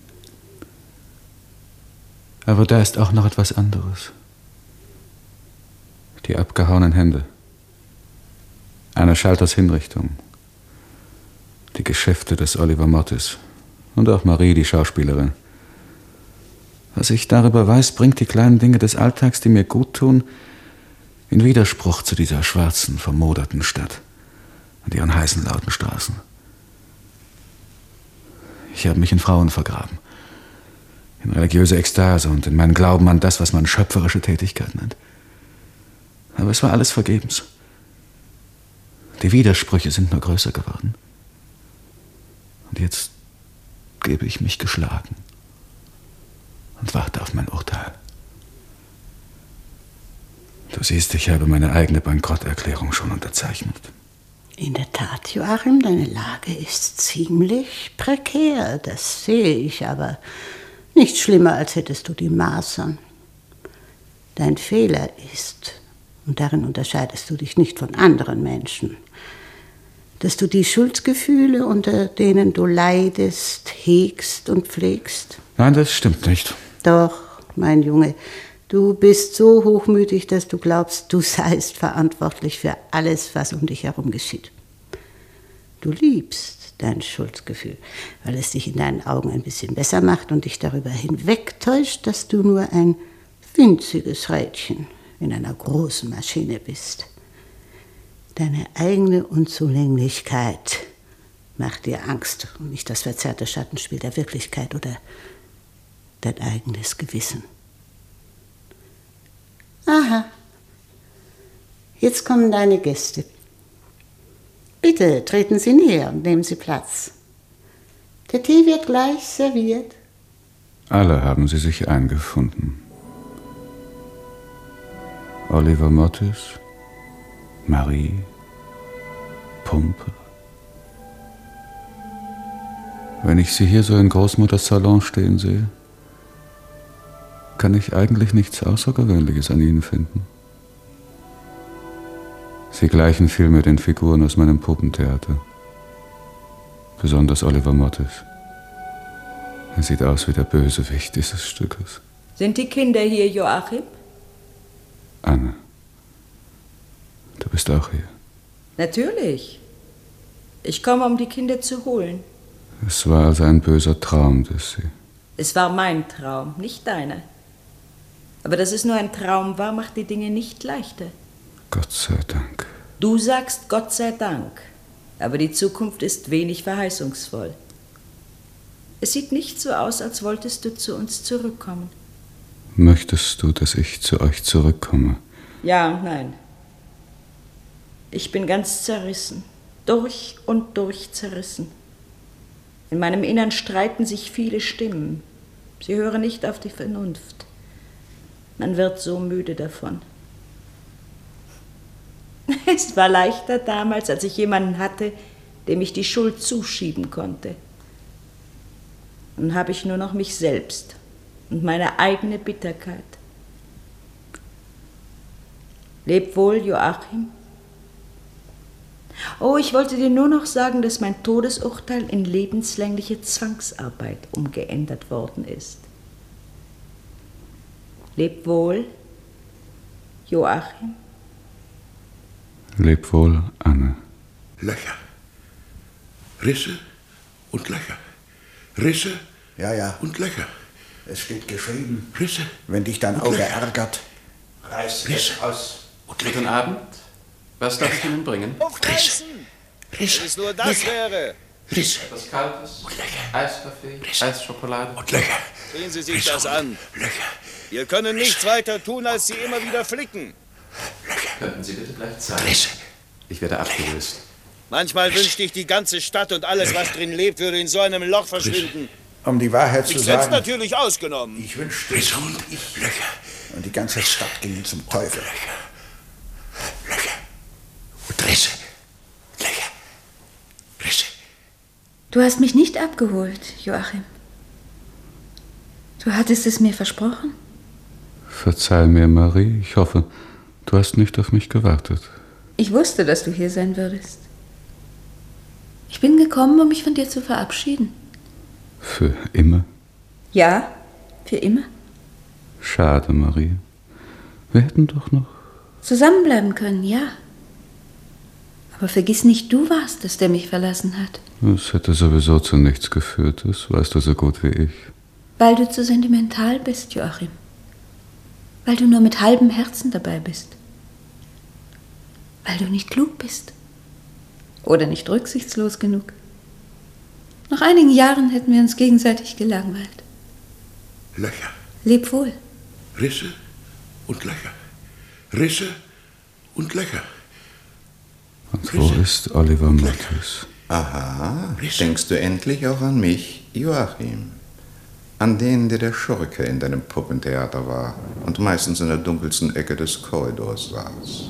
Aber da ist auch noch etwas anderes. Die abgehauenen Hände. Anna Schalters Hinrichtung. Die Geschäfte des Oliver Mottis. Und auch Marie, die Schauspielerin. Was ich darüber weiß, bringt die kleinen Dinge des Alltags, die mir gut tun, in Widerspruch zu dieser schwarzen, vermoderten Stadt. und ihren heißen, lauten Straßen. Ich habe mich in Frauen vergraben, in religiöse Ekstase und in meinen Glauben an das, was man schöpferische Tätigkeit nennt. Aber es war alles vergebens. Die Widersprüche sind nur größer geworden. Und jetzt gebe ich mich geschlagen und warte auf mein Urteil. Du siehst, ich habe meine eigene Bankrotterklärung schon unterzeichnet. In der Tat, Joachim, deine Lage ist ziemlich prekär, das sehe ich, aber nicht schlimmer, als hättest du die Masern. Dein Fehler ist, und darin unterscheidest du dich nicht von anderen Menschen, dass du die Schuldgefühle, unter denen du leidest, hegst und pflegst. Nein, das stimmt nicht. Doch, mein Junge, du bist so hochmütig, dass du glaubst, du seist verantwortlich für alles, was um dich herum geschieht. Du liebst dein Schuldgefühl, weil es dich in deinen Augen ein bisschen besser macht und dich darüber hinwegtäuscht, dass du nur ein winziges Rädchen in einer großen Maschine bist. Deine eigene Unzulänglichkeit macht dir Angst und nicht das verzerrte Schattenspiel der Wirklichkeit oder dein eigenes Gewissen. Aha, jetzt kommen deine Gäste. Bitte treten Sie näher und nehmen Sie Platz. Der Tee wird gleich serviert. Alle haben sie sich eingefunden. Oliver Mottis, Marie, Pumpe. Wenn ich sie hier so in Großmutters Salon stehen sehe, kann ich eigentlich nichts Außergewöhnliches an ihnen finden. Sie gleichen vielmehr den Figuren aus meinem Puppentheater. Besonders Oliver Mottis. Er sieht aus wie der Bösewicht dieses Stückes. Sind die Kinder hier, Joachim? Anne, du bist auch hier. Natürlich. Ich komme, um die Kinder zu holen. Es war also ein böser Traum, dass sie... Es war mein Traum, nicht deiner. Aber dass es nur ein Traum war, macht die Dinge nicht leichter. Gott sei Dank. Du sagst Gott sei Dank, aber die Zukunft ist wenig verheißungsvoll. Es sieht nicht so aus, als wolltest du zu uns zurückkommen. Möchtest du, dass ich zu euch zurückkomme? Ja und nein. Ich bin ganz zerrissen, durch und durch zerrissen. In meinem Innern streiten sich viele Stimmen. Sie hören nicht auf die Vernunft. Man wird so müde davon. Es war leichter damals, als ich jemanden hatte, dem ich die Schuld zuschieben konnte. Nun habe ich nur noch mich selbst und meine eigene Bitterkeit. Leb wohl, Joachim. Oh, ich wollte dir nur noch sagen, dass mein Todesurteil in lebenslängliche Zwangsarbeit umgeändert worden ist. Leb wohl, Joachim. Leb wohl, Anne. Löcher. Risse und Löcher. Risse Ja. und Löcher. Es steht geschrieben. Risse. Wenn dich dein Auge ärgert, reiß Risse. es aus. Guten Abend. Was darf ich Ihnen bringen? Risse. Risse. Wenn es nur das wäre. Risse. Etwas Kaltes? Und Löcher. Eiskaffee? Eisschokolade? Und Löcher. Sehen Sie sich Risse das und an. Löcher. Wir können nichts weiter tun, als sie immer wieder flicken. Könnten Sie bitte gleich zeigen? Risse. Ich werde abgelöst. Manchmal wünschte ich, die ganze Stadt und alles, was drin lebt, würde in so einem Loch verschwinden. Um die Wahrheit zu Ich selbst sagen, natürlich ausgenommen. ich wünschte, Risse und Löcher. und die ganze Stadt ging zum Teufel. Löcher. Und Risse. Löcher. Risse. Du hast mich nicht abgeholt, Joachim. Du hattest es mir versprochen. Verzeih mir, Marie. Ich hoffe, du hast nicht auf mich gewartet. Ich wusste, dass du hier sein würdest. Ich bin gekommen, um mich von dir zu verabschieden. Für immer? Ja, für immer. Schade, Marie. Wir hätten doch noch... Zusammenbleiben können, ja. Aber vergiss nicht, du warst es, der mich verlassen hat. Es hätte sowieso zu nichts geführt, das weißt du so gut wie ich. Weil du zu sentimental bist, Joachim. Weil du nur mit halbem Herzen dabei bist. Weil du nicht klug bist. Oder nicht rücksichtslos genug. Nach einigen Jahren hätten wir uns gegenseitig gelangweilt. Löcher. Leb wohl. Risse und Löcher. Risse und Löcher. Und wo ist Oliver Matthäus? Aha, denkst du endlich auch an mich, Joachim? An den, der Schurke in deinem Puppentheater war und meistens in der dunkelsten Ecke des Korridors saß.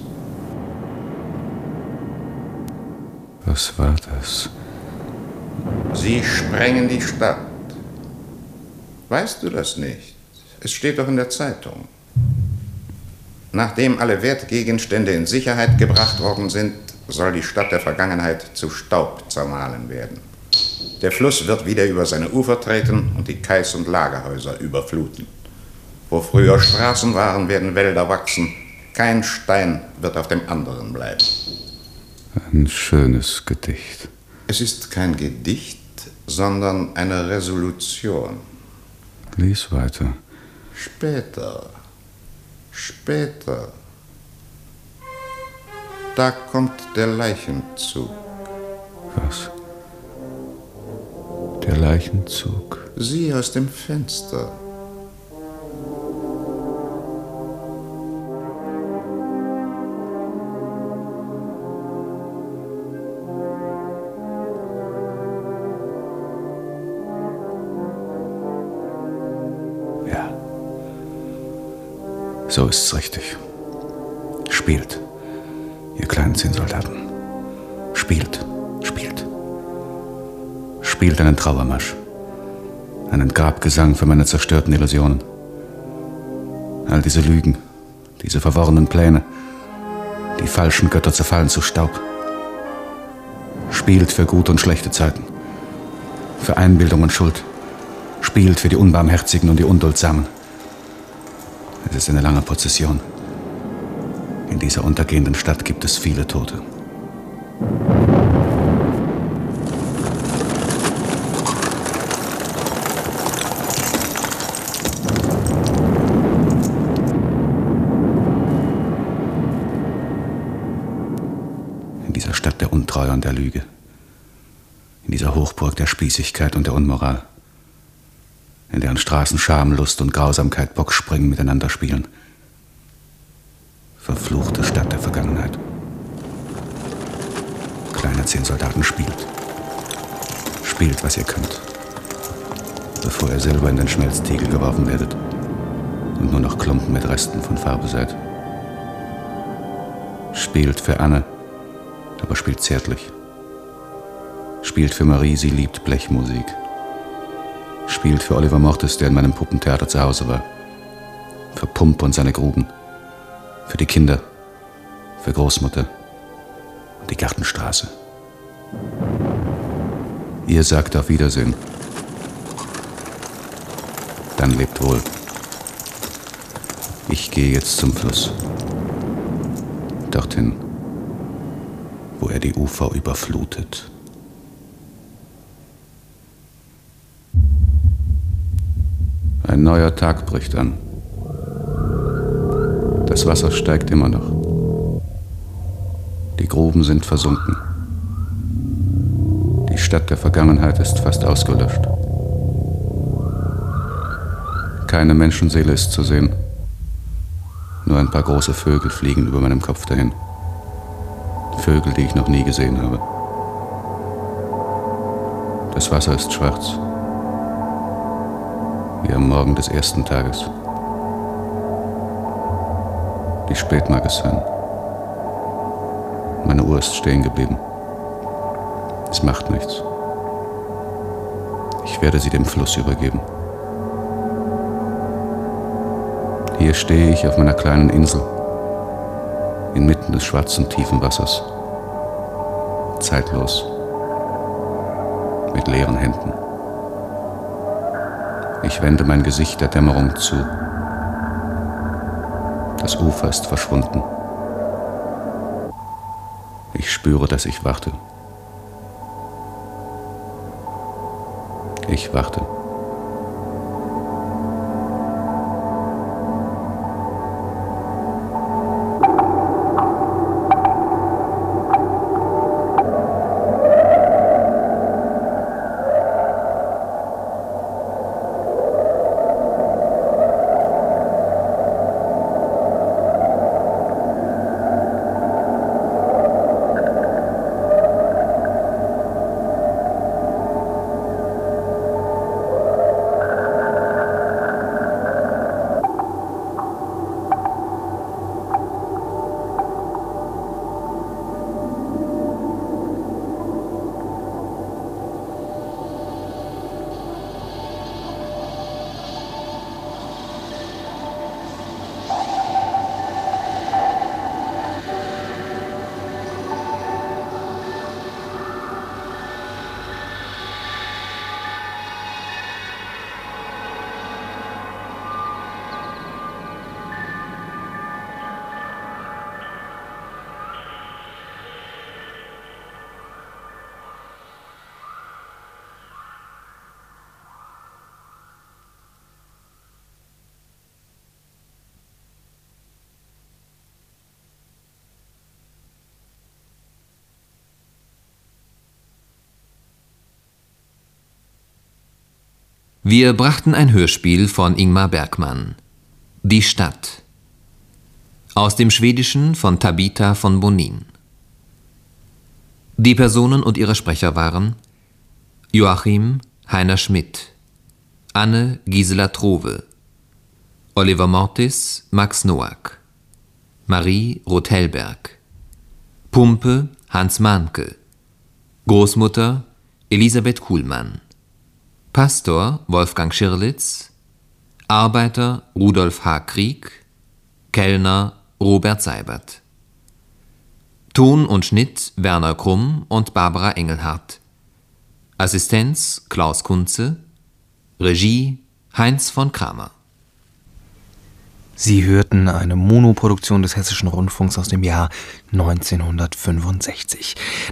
Was war das? Sie sprengen die Stadt. Weißt du das nicht? Es steht doch in der Zeitung. Nachdem alle Wertgegenstände in Sicherheit gebracht worden sind, soll die Stadt der Vergangenheit zu Staub zermahlen werden. Der Fluss wird wieder über seine Ufer treten und die Kais- und Lagerhäuser überfluten. Wo früher Straßen waren, werden Wälder wachsen. Kein Stein wird auf dem anderen bleiben. Ein schönes Gedicht. Es ist kein Gedicht, sondern eine Resolution. Lies weiter. Später. Später. Da kommt der Leichenzug. Was? Der Leichenzug? Sieh aus dem Fenster. Ja. So ist's richtig. Spielt, ihr kleinen Zinnsoldaten. Spielt, spielt. Spielt einen Trauermarsch. Einen Grabgesang für meine zerstörten Illusionen. All diese Lügen, diese verworrenen Pläne, die falschen Götter zerfallen zu Staub. Spielt für gute und schlechte Zeiten. Für Einbildung und Schuld. Spielt für die Unbarmherzigen und die Unduldsamen. Es ist eine lange Prozession. In dieser untergehenden Stadt gibt es viele Tote. In dieser Stadt der Untreue und der Lüge. In dieser Hochburg der Spießigkeit und der Unmoral. In deren Straßen Schamlust und Grausamkeit Bockspringen miteinander spielen. Verfluchte Stadt der Vergangenheit. Kleine Zinnsoldaten, spielt. Spielt, was ihr könnt. Bevor ihr selber in den Schmelztiegel geworfen werdet und nur noch Klumpen mit Resten von Farbe seid. Spielt für Anne, aber spielt zärtlich. Spielt für Marie, sie liebt Blechmusik. Spielt für Oliver Mortis, der in meinem Puppentheater zu Hause war. Für Pump und seine Gruben. Für die Kinder. Für Großmutter. Und die Gartenstraße. Ihr sagt auf Wiedersehen. Dann lebt wohl. Ich gehe jetzt zum Fluss. Dorthin, wo er die Ufer überflutet. Ein neuer Tag bricht an. Das Wasser steigt immer noch. Die Gruben sind versunken. Die Stadt der Vergangenheit ist fast ausgelöscht. Keine Menschenseele ist zu sehen. Nur ein paar große Vögel fliegen über meinem Kopf dahin. Vögel, die ich noch nie gesehen habe. Das Wasser ist schwarz. Wie am Morgen des ersten Tages. Wie spät mag es sein? Meine Uhr ist stehen geblieben. Es macht nichts. Ich werde sie dem Fluss übergeben. Hier stehe ich auf meiner kleinen Insel, inmitten des schwarzen, tiefen Wassers. Zeitlos, mit leeren Händen. Ich wende mein Gesicht der Dämmerung zu. Das Ufer ist verschwunden. Ich spüre, dass ich warte. Ich warte. Wir brachten ein Hörspiel von Ingmar Bergman. Die Stadt. Aus dem Schwedischen von Tabitha von Bonin. Die Personen und ihre Sprecher waren Joachim Heiner Schmidt, Anne Gisela Trove, Oliver Mortis Max Noack, Marie Roth-Hellberg, Pumpe Hans Mahnke, Großmutter Elisabeth Kuhlmann, Pastor Wolfgang Schirlitz, Arbeiter Rudolf H. Krieg, Kellner Robert Seibert. Ton und Schnitt Werner Krumm und Barbara Engelhardt. Assistenz Klaus Kunze. Regie Heinz von Kramer. Sie hörten eine Monoproduktion des Hessischen Rundfunks aus dem Jahr 1965.